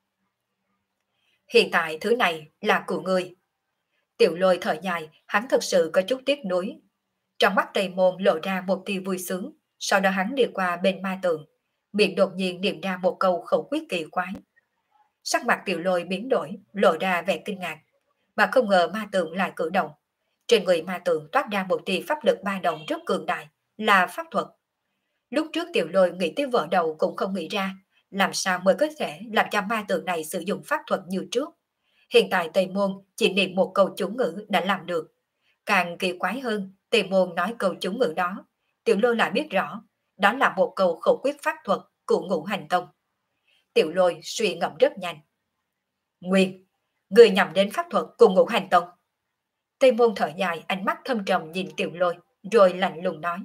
Speaker 1: Hiện tại thứ này là của ngươi. Tiểu Lôi thở dài, hắn thật sự có chút tiếc nuối. Trong mắt Tây Môn lộ ra một tia vui sướng, sau đó hắn đi qua bên ma tượng, miệng đột nhiên niệm ra một câu khẩu quyết kỳ quái. Sắc mặt Tiểu Lôi biến đổi, lộ ra vẻ kinh ngạc, mà không ngờ ma tượng lại cử động. Trên người ma tượng toát ra một tia pháp lực ba động rất cường đại, là pháp thuật. Lúc trước Tiểu Lôi nghĩ tới vợ đầu cũng không nghĩ ra, làm sao mới có thể làm cho ma tượng này sử dụng pháp thuật như trước. Hiện tại Tây Môn chỉ niệm một câu chú ngữ đã làm được. Càng kỳ quái hơn, Tây Môn nói câu chú ngữ đó, Tiểu Lôi lại biết rõ, đó là một câu khẩu quyết pháp thuật của Ngũ Hành Tông. Tiểu Lôi suy ngẫm rất nhanh. Nguyên, người nhằm đến pháp thuật của Ngũ Hành Tông. Tây Môn thở dài, ánh mắt thâm trầm nhìn Tiểu Lôi, rồi lạnh lùng nói.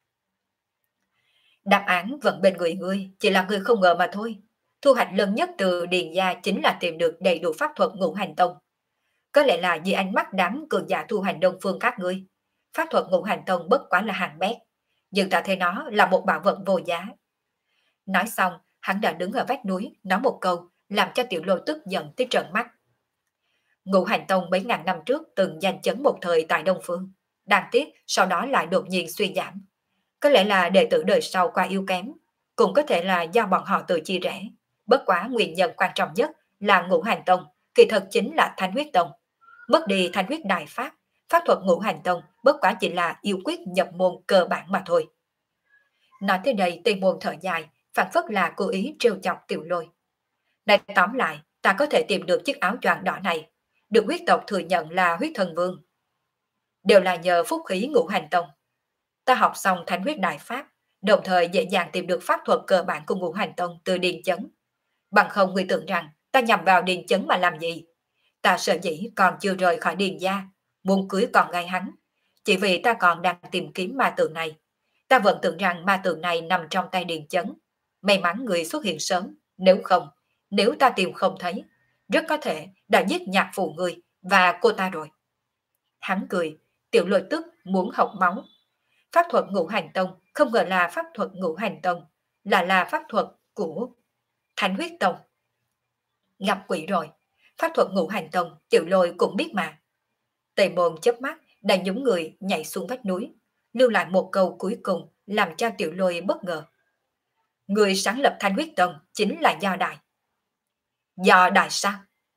Speaker 1: Đáp án vẫn bên người ngươi, chỉ là ngươi không ngờ mà thôi. Thu hoạch lớn nhất từ Điền Gia chính là tìm được đầy đủ pháp thuật Ngũ Hành Tông. Có lẽ là vì ánh mắt đám cường giả thu hành đông phương các ngươi. Pháp thuật Ngũ Hành Tông bất quá là hàng bét, nhưng ta thấy nó là một bảo vật vô giá. Nói xong, hắn đã đứng ở vách núi, nói một câu, làm cho Tiểu Lôi tức giận tới trợn mắt. Ngũ Hành Tông mấy ngàn năm trước từng giành chấn một thời tại Đông Phương. Đáng tiếc, sau đó lại đột nhiên suy giảm. Có lẽ là đệ tử đời sau qua yếu kém, cũng có thể là do bọn họ tự chia rẽ. Bất quá nguyên nhân quan trọng nhất là Ngũ Hành Tông, kỳ thật chính là Thánh Huyết Tông. Mất đi Thánh Huyết Đại Pháp, pháp thuật Ngũ Hành Tông bất quá chỉ là yêu quyết nhập môn cơ bản mà thôi. Nói tới đây Tây Môn thở dài, phản phất là cố ý trêu chọc Tiểu Lôi. Nói tóm lại, ta có thể tìm được chiếc áo choàng đỏ này, được huyết tộc thừa nhận là huyết thần vương. Đều là nhờ phúc khí Ngũ Hành Tông. Ta học xong Thánh Huyết Đại Pháp, đồng thời dễ dàng tìm được pháp thuật cơ bản của Ngũ Hành Tông từ Điền Chấn. Bằng không người tưởng rằng ta nhằm vào Điền Chấn mà làm gì? Ta sợ dĩ còn chưa rời khỏi Điền gia, muốn cưới con gái hắn. Chỉ vì ta còn đang tìm kiếm ma tượng này. Ta vẫn tưởng rằng ma tượng này nằm trong tay Điền Chấn. May mắn người xuất hiện sớm, nếu không, nếu ta tìm không thấy, rất có thể đã giết nhạc phụ người và cô ta rồi. Hắn cười, Tiểu Lôi tức muốn học máu. Pháp thuật Ngũ Hành Tông không ngờ là pháp thuật Ngũ Hành Tông, là pháp thuật của Thánh Huyết Tông. Gặp quỷ rồi, pháp thuật Ngũ Hành Tông Tiểu Lôi cũng biết mà. Tề Môn chớp mắt đã nhúng người nhảy xuống vách núi, lưu lại một câu cuối cùng làm cho Tiểu Lôi bất ngờ. Người sáng lập Thánh Huyết Tông chính là Do Đại. Do Đại sao?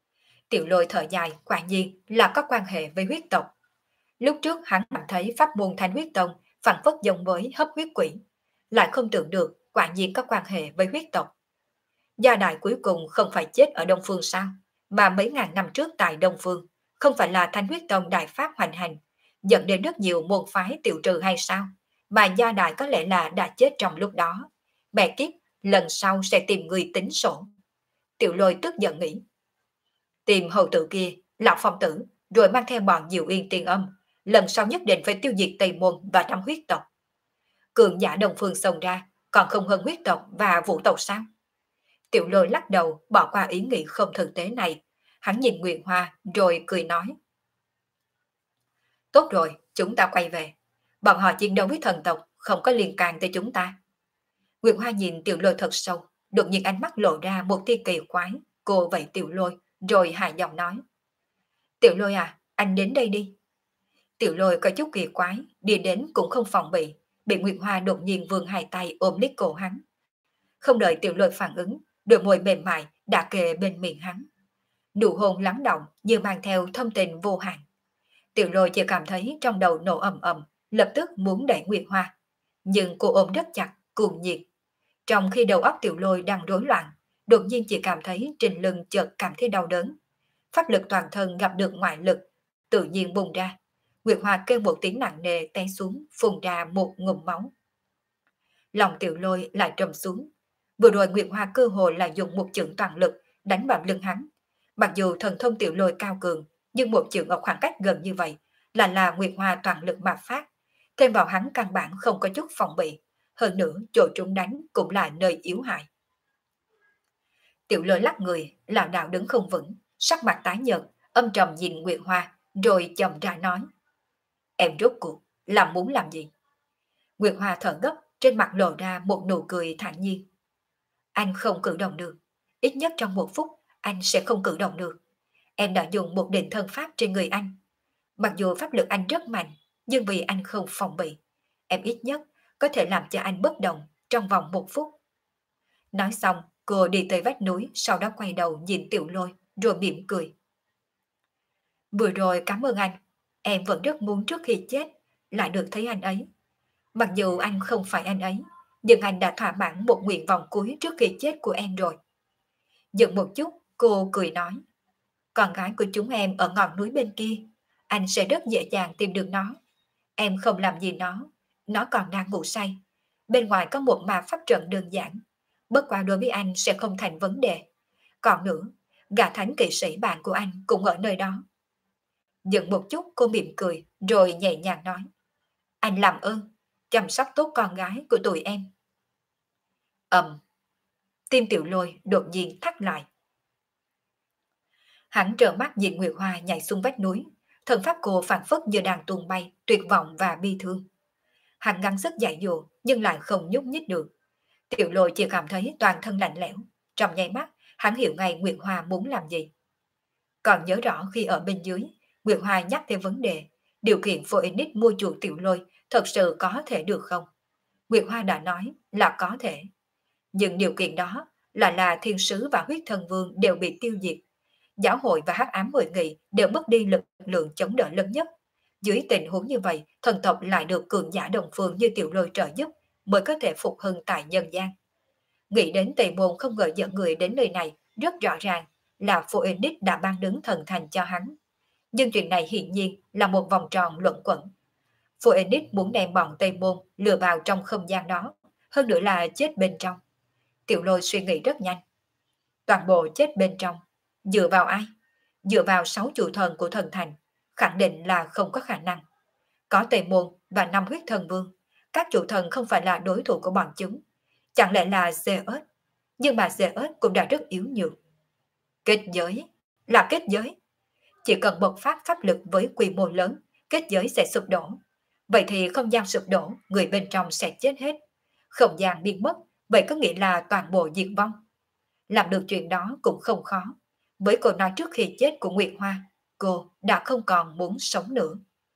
Speaker 1: Tiểu Lôi thở dài, quả nhiên là có quan hệ với huyết tộc. Lúc trước hắn cảm thấy pháp môn Thanh Huyết Tông phản phất giống với hấp huyết quỷ, lại không tưởng được quả nhiên có quan hệ với huyết tộc. Gia đại cuối cùng không phải chết ở Đông Phương sao, mà mấy ngàn năm trước tại Đông Phương, không phải là Thanh Huyết Tông đại pháp hoành hành, dẫn đến rất nhiều môn phái tiêu trừ hay sao, mà gia đại có lẽ là đã chết trong lúc đó. Mẹ kiếp, lần sau sẽ tìm người tính sổ. Tiểu Lôi tức giận nghĩ. Tìm hầu tử kia, lão phong tử, rồi mang theo bọn Diệu Yên Tiên Âm, lần sau nhất định phải tiêu diệt Tây Môn và năm huyết tộc. Cường giả Đông Phương xông ra, còn không hơn huyết tộc và vũ tộc sao? Tiểu Lôi lắc đầu, bỏ qua ý nghĩ không thực tế này. Hắn nhìn Nguyệt Hoa rồi cười nói. Tốt rồi, chúng ta quay về. Bọn họ chiến đấu với thần tộc, không có liên can tới chúng ta. Nguyệt Hoa nhìn Tiểu Lôi thật sâu, đột nhiên ánh mắt lộ ra một tia kỳ quái. Cô vẫy Tiểu Lôi, rồi hạ giọng nói. Tiểu Lôi à, anh đến đây đi. Tiểu Lôi có chút kỳ quái, đi đến cũng không phòng bị Nguyệt Hoa đột nhiên vươn hai tay ôm lấy cổ hắn. Không đợi Tiểu Lôi phản ứng, đôi môi mềm mại đã kề bên miệng hắn. Nụ hôn lắng động như mang theo thâm tình vô hạn. Tiểu Lôi chỉ cảm thấy trong đầu nổ ầm ầm, lập tức muốn đẩy Nguyệt Hoa. Nhưng cô ôm rất chặt, cuồng nhiệt. Trong khi đầu óc Tiểu Lôi đang rối loạn, đột nhiên chỉ cảm thấy trên lưng chợt cảm thấy đau đớn. Pháp lực toàn thân gặp được ngoại lực, tự nhiên bùng ra. Nguyệt Hoa kêu một tiếng nặng nề té xuống, phun ra một ngụm máu. Lòng Tiểu Lôi lại trầm xuống. Vừa rồi Nguyệt Hoa cơ hồ là dùng một chưởng toàn lực đánh vào lưng hắn. Mặc dù thần thông Tiểu Lôi cao cường, nhưng một chưởng ở khoảng cách gần như vậy là Nguyệt Hoa toàn lực mà phát. Thêm vào hắn căn bản không có chút phòng bị. Hơn nữa chỗ trúng đánh cũng là nơi yếu hại. Tiểu Lôi lắc người, lảo đảo đứng không vững, sắc mặt tái nhợt, âm trầm nhìn Nguyệt Hoa, rồi chậm rãi nói. Em rốt cuộc, muốn làm gì? Nguyệt Hoa thở gấp, trên mặt lộ ra một nụ cười thản nhiên. Anh không cử động được. Ít nhất trong một phút, anh sẽ không cử động được. Em đã dùng một định thân pháp trên người anh. Mặc dù pháp lực anh rất mạnh, nhưng vì anh không phòng bị, em ít nhất có thể làm cho anh bất động trong vòng một phút. Nói xong, cô đi tới vách núi, sau đó quay đầu nhìn Tiểu Lôi, rồi mỉm cười. Vừa rồi cảm ơn anh. Em vẫn rất muốn trước khi chết, lại được thấy anh ấy. Mặc dù anh không phải anh ấy, nhưng anh đã thỏa mãn một nguyện vọng cuối trước khi chết của em rồi. Dừng một chút, cô cười nói. Con gái của chúng em ở ngọn núi bên kia, anh sẽ rất dễ dàng tìm được nó. Em không làm gì nó còn đang ngủ say. Bên ngoài có một ma pháp trận đơn giản, bất quá đối với anh sẽ không thành vấn đề. Còn nữa, gã thánh kỵ sĩ bạn của anh cũng ở nơi đó. Dừng một chút cô mỉm cười, rồi nhẹ nhàng nói. Anh làm ơn, chăm sóc tốt con gái của tụi em. Tim Tiểu Lôi đột nhiên thắt lại. Hắn trợn mắt nhìn Nguyệt Hoa nhảy xuống vách núi, thần pháp cô phản phất như đang tung bay, tuyệt vọng và bi thương. Hắn gắng sức dạy dỗ nhưng lại không nhúc nhích được. Tiểu Lôi chỉ cảm thấy toàn thân lạnh lẽo, trong nháy mắt hắn hiểu ngay Nguyệt Hoa muốn làm gì. Còn nhớ rõ khi ở bên dưới, Nguyệt Hoa nhắc tới vấn đề, điều kiện Phoenix mua chuộc Tiểu Lôi thật sự có thể được không? Nguyệt Hoa đã nói là có thể. Nhưng điều kiện đó là thiên sứ và huyết thần vương đều bị tiêu diệt. Giáo hội và hắc ám hội nghị đều mất đi lực lượng chống đỡ lớn nhất. Dưới tình huống như vậy, thần tộc lại được cường giả đồng phương như Tiểu Lôi trợ giúp mới có thể phục hưng tại nhân gian. Nghĩ đến Tây Môn không ngờ dẫn người đến nơi này, rất rõ ràng là Phoenix đã ban đứng thần thành cho hắn. Nhưng chuyện này hiển nhiên là một vòng tròn luẩn quẩn. Phoenix muốn đem bọn Tây Môn lừa vào trong không gian đó, hơn nữa là chết bên trong. Tiểu Lôi suy nghĩ rất nhanh. Toàn bộ chết bên trong. Dựa vào ai? Dựa vào 6 chủ thần của thần thành, khẳng định là không có khả năng. Có Tây Môn và 5 huyết thần vương, các chủ thần không phải là đối thủ của bọn chúng. Chẳng lẽ là Zeus? Nhưng mà Zeus cũng đã rất yếu nhược. Kết giới? Là kết giới. Chỉ cần bộc phát pháp lực với quy mô lớn, kết giới sẽ sụp đổ. Vậy thì không gian sụp đổ, người bên trong sẽ chết hết. Không gian biến mất, vậy có nghĩa là toàn bộ diệt vong. Làm được chuyện đó cũng không khó. Với câu nói trước khi chết của Nguyệt Hoa, cô đã không còn muốn sống nữa.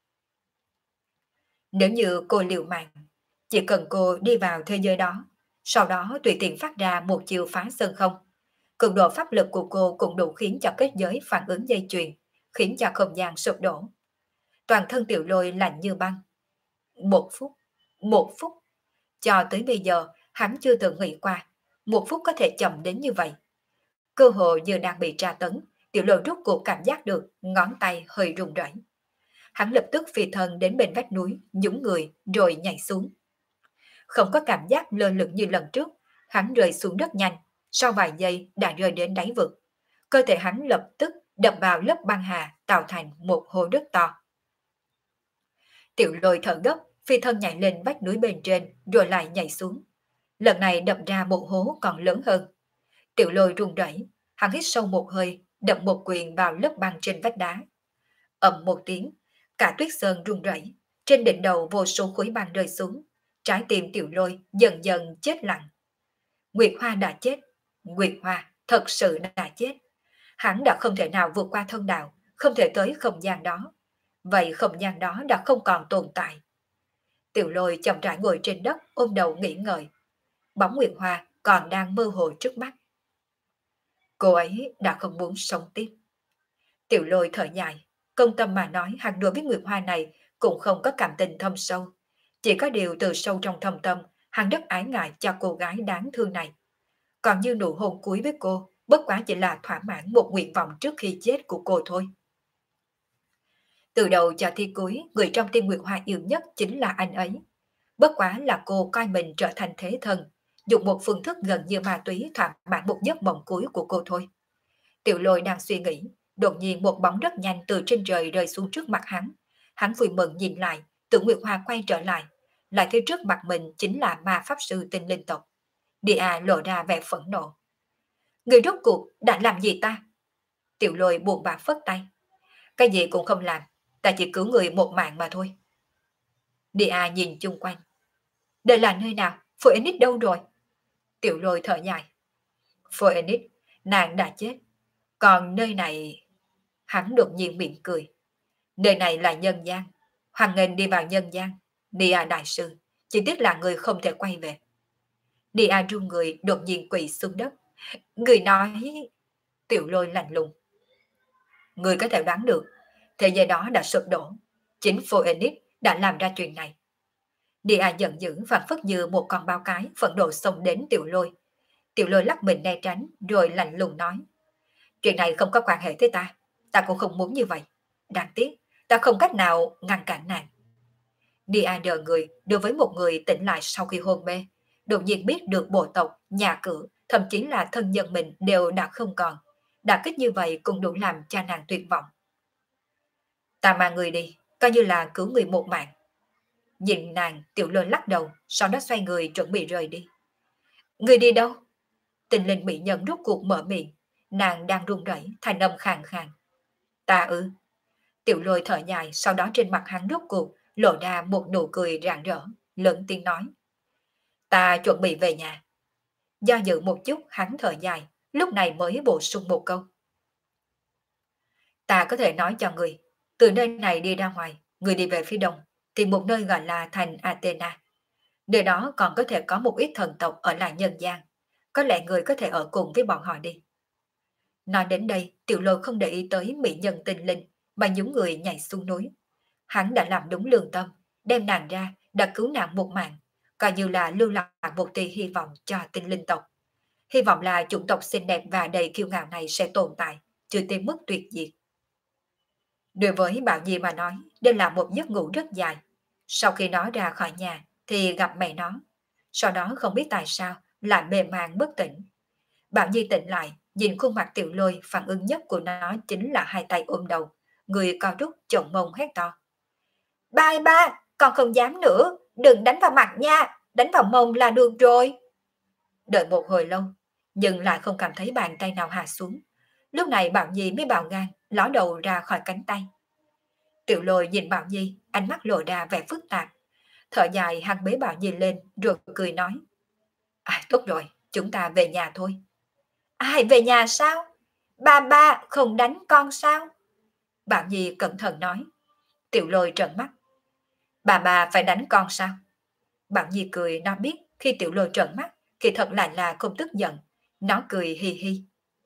Speaker 1: Nếu như cô liều mạng, chỉ cần cô đi vào thế giới đó, sau đó tùy tiện phát ra một chiều phá sân không, cường độ pháp lực của cô cũng đủ khiến cho kết giới phản ứng dây chuyền, khiến cho không gian sụp đổ. Toàn thân Tiểu Lôi lạnh như băng. 1 phút, 1 phút. Cho tới bây giờ, hắn chưa từng nghĩ qua, 1 phút có thể chậm đến như vậy. Cơ hồ như đang bị tra tấn, Tiểu Lôi rút cuộc cảm giác được ngón tay hơi run rẩy. Hắn lập tức phi thân đến bên vách núi, nhúng người rồi nhảy xuống. Không có cảm giác lơ lửng như lần trước, hắn rơi xuống rất nhanh, sau vài giây đã rơi đến đáy vực. Cơ thể hắn lập tức đập vào lớp băng hà tạo thành một hố đất to. Tiểu Lôi thở gấp, phi thân nhảy lên vách núi bên trên rồi lại nhảy xuống. Lần này đập ra một hố còn lớn hơn. Tiểu Lôi run rẩy, hắn hít sâu một hơi, đập một quyền vào lớp băng trên vách đá. Ầm một tiếng, cả tuyết sơn rung rẩy, trên đỉnh đầu vô số khối băng rơi xuống, trái tim Tiểu Lôi dần dần chết lặng. Nguyệt Hoa đã chết, Nguyệt Hoa thật sự đã chết. Hắn đã không thể nào vượt qua thông đạo, không thể tới không gian đó. Vậy không gian đó đã không còn tồn tại. Tiểu Lôi chậm rãi ngồi trên đất ôm đầu nghĩ ngợi. Bóng Nguyệt Hoa còn đang mơ hồ trước mắt. Cô ấy đã không muốn sống tiếp. Tiểu Lôi thở dài, công tâm mà nói hắn đối với Nguyệt Hoa này cũng không có cảm tình thâm sâu. Chỉ có điều từ sâu trong thâm tâm, hắn rất ái ngại cho cô gái đáng thương này. Còn như nụ hôn cuối với cô, bất quá chỉ là thỏa mãn một nguyện vọng trước khi chết của cô thôi. Từ đầu cho thi cuối, người trong tim Nguyệt Hoa yêu nhất chính là anh ấy. Bất quá là cô coi mình trở thành thế thân, dùng một phương thức gần như ma túy thỏa mãn một giấc mộng cuối của cô thôi. Tiểu Lôi đang suy nghĩ, đột nhiên một bóng rất nhanh từ trên trời rơi xuống trước mặt hắn. Hắn vui mừng nhìn lại, tưởng Nguyệt Hoa quay trở lại thấy trước mặt mình chính là ma pháp sư tinh linh tộc. Địa lộ ra vẻ phẫn nộ. Người rốt cuộc đã làm gì ta? Tiểu Lôi buồn bã phất tay. Cái gì cũng không làm, ta chỉ cứu người một mạng mà thôi. Địa nhìn chung quanh. Đây là nơi nào? Phoenix đâu rồi? Tiểu Lôi thở dài. Phoenix, nàng đã chết. Còn nơi này... Hắn đột nhiên mỉm cười. Nơi này là nhân gian. Hoan nghênh đi vào nhân gian. Địa đại sư, chỉ tiếc là người không thể quay về. Địa run người đột nhiên quỳ xuống đất. Người nói... Tiểu Lôi lạnh lùng. Người có thể đoán được, thế giới đó đã sụp đổ. Chính Phoenix đã làm ra chuyện này. Địa giận dữ và phất như một con bao cái phẫn nộ xông đến Tiểu Lôi. Tiểu Lôi lắc mình né tránh rồi lạnh lùng nói. Chuyện này không có quan hệ tới ta cũng không muốn như vậy. Đáng tiếc, ta không cách nào ngăn cản nàng. Địa đờ người đối với một người tỉnh lại sau khi hôn mê, đột nhiên biết được bộ tộc, nhà cửa, thậm chí là thân nhân mình đều đã không còn. Đả kích như vậy cũng đủ làm cho nàng tuyệt vọng. Ta mang người đi, coi như là cứu người một mạng. Nhìn nàng, Tiểu Lôi lắc đầu, sau đó xoay người chuẩn bị rời đi. Người đi đâu? Tình linh mỹ nhân rút cuộc mở miệng, nàng đang run rẩy, thành âm khàn khàn. Ta ư? Tiểu Lôi thở dài, sau đó trên mặt hắn rút cuộc lộ ra một nụ cười rạng rỡ, lớn tiếng nói. Ta chuẩn bị về nhà. Do dự một chút hắn thở dài, lúc này mới bổ sung một câu. Ta có thể nói cho người, từ nơi này đi ra ngoài, người đi về phía đông, thì một nơi gọi là thành Athena. Nơi đó còn có thể có một ít thần tộc ở lại nhân gian, có lẽ người có thể ở cùng với bọn họ đi. Nói đến đây, Tiểu Lôi không để ý tới mỹ nhân tinh linh, mà nhúng người nhảy xuống núi. Hắn đã làm đúng lương tâm, đem nàng ra, đã cứu nàng một mạng, coi như là lưu lại một tia hy vọng cho tinh linh tộc. Hy vọng là chủng tộc xinh đẹp và đầy kiêu ngạo này sẽ tồn tại, chưa tới mức tuyệt diệt. Đối với Bảo Nhi mà nói, đây là một giấc ngủ rất dài. Sau khi nó ra khỏi nhà, thì gặp mẹ nó. Sau đó không biết tại sao, lại mê man bất tỉnh. Bảo Nhi tỉnh lại, nhìn khuôn mặt Tiểu Lôi, phản ứng nhất của nó chính là hai tay ôm đầu, người co rút chồng mông hét to. Ba, con không dám nữa, đừng đánh vào mặt nha, đánh vào mông là được rồi. Đợi một hồi lâu, nhưng lại không cảm thấy bàn tay nào hạ xuống. Lúc này Bảo Nhi mới bào gan, ló đầu ra khỏi cánh tay. Tiểu Lôi nhìn Bảo Nhi, ánh mắt lộ ra vẻ phức tạp. Thở dài hắn bế Bảo Nhi lên rồi cười nói. Tốt rồi, chúng ta về nhà thôi. Ai về nhà sao? Ba không đánh con sao? Bảo Nhi cẩn thận nói. Tiểu Lôi trợn mắt. Bà phải đánh con sao? Bảo Nhi cười, nó biết khi Tiểu Lôi trợn mắt, kỳ thật lại là không tức giận. Nó cười hi hi.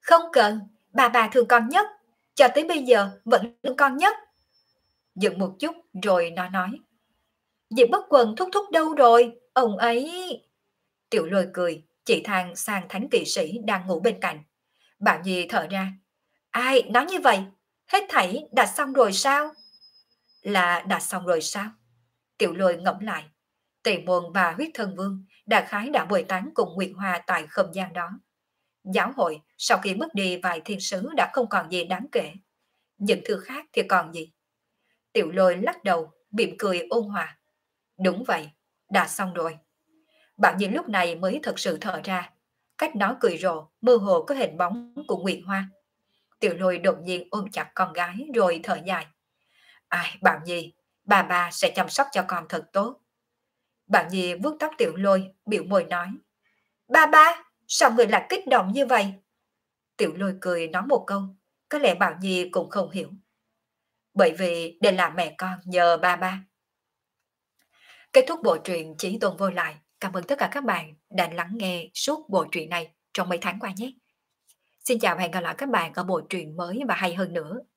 Speaker 1: Không cần, bà thương con nhất, cho tới bây giờ vẫn thương con nhất. Dừng một chút rồi nó nói. Diệp Bất Quần thúc thúc đâu rồi? Ông ấy... Tiểu Lôi cười, chỉ thang sang thánh kỵ sĩ đang ngủ bên cạnh. Bảo Nhi thở ra. Ai nói như vậy? Hết thảy đã xong rồi sao? Là đã xong rồi sao? Tiểu Lôi ngẫm lại. Tề Môn và Huyết Thần Vương đại khái đã bồi tán cùng Nguyệt Hoa tại không gian đó. Giáo hội sau khi mất đi vài thiên sứ đã không còn gì đáng kể. Những thứ khác thì còn gì? Tiểu Lôi lắc đầu, mỉm cười ôn hòa. Đúng vậy, đã xong rồi. Bảo Nhi lúc này mới thật sự thở ra. Cách nó cười rộ, mơ hồ có hình bóng của Nguyệt Hoa. Tiểu Lôi đột nhiên ôm chặt con gái rồi thở dài. Ai, Bảo Nhi, bà sẽ chăm sóc cho con thật tốt. Bảo Nhi vuốt tóc Tiểu Lôi, biểu môi nói. Ba, sao người lại kích động như vậy? Tiểu Lôi cười nói một câu, có lẽ Bảo Nhi cũng không hiểu. Bởi vì đây là mẹ con nhờ ba. Kết thúc bộ truyện Chí Tôn Vô Lại. Cảm ơn tất cả các bạn đã lắng nghe suốt bộ truyện này trong mấy tháng qua nhé. Xin chào và hẹn gặp lại các bạn ở bộ truyện mới và hay hơn nữa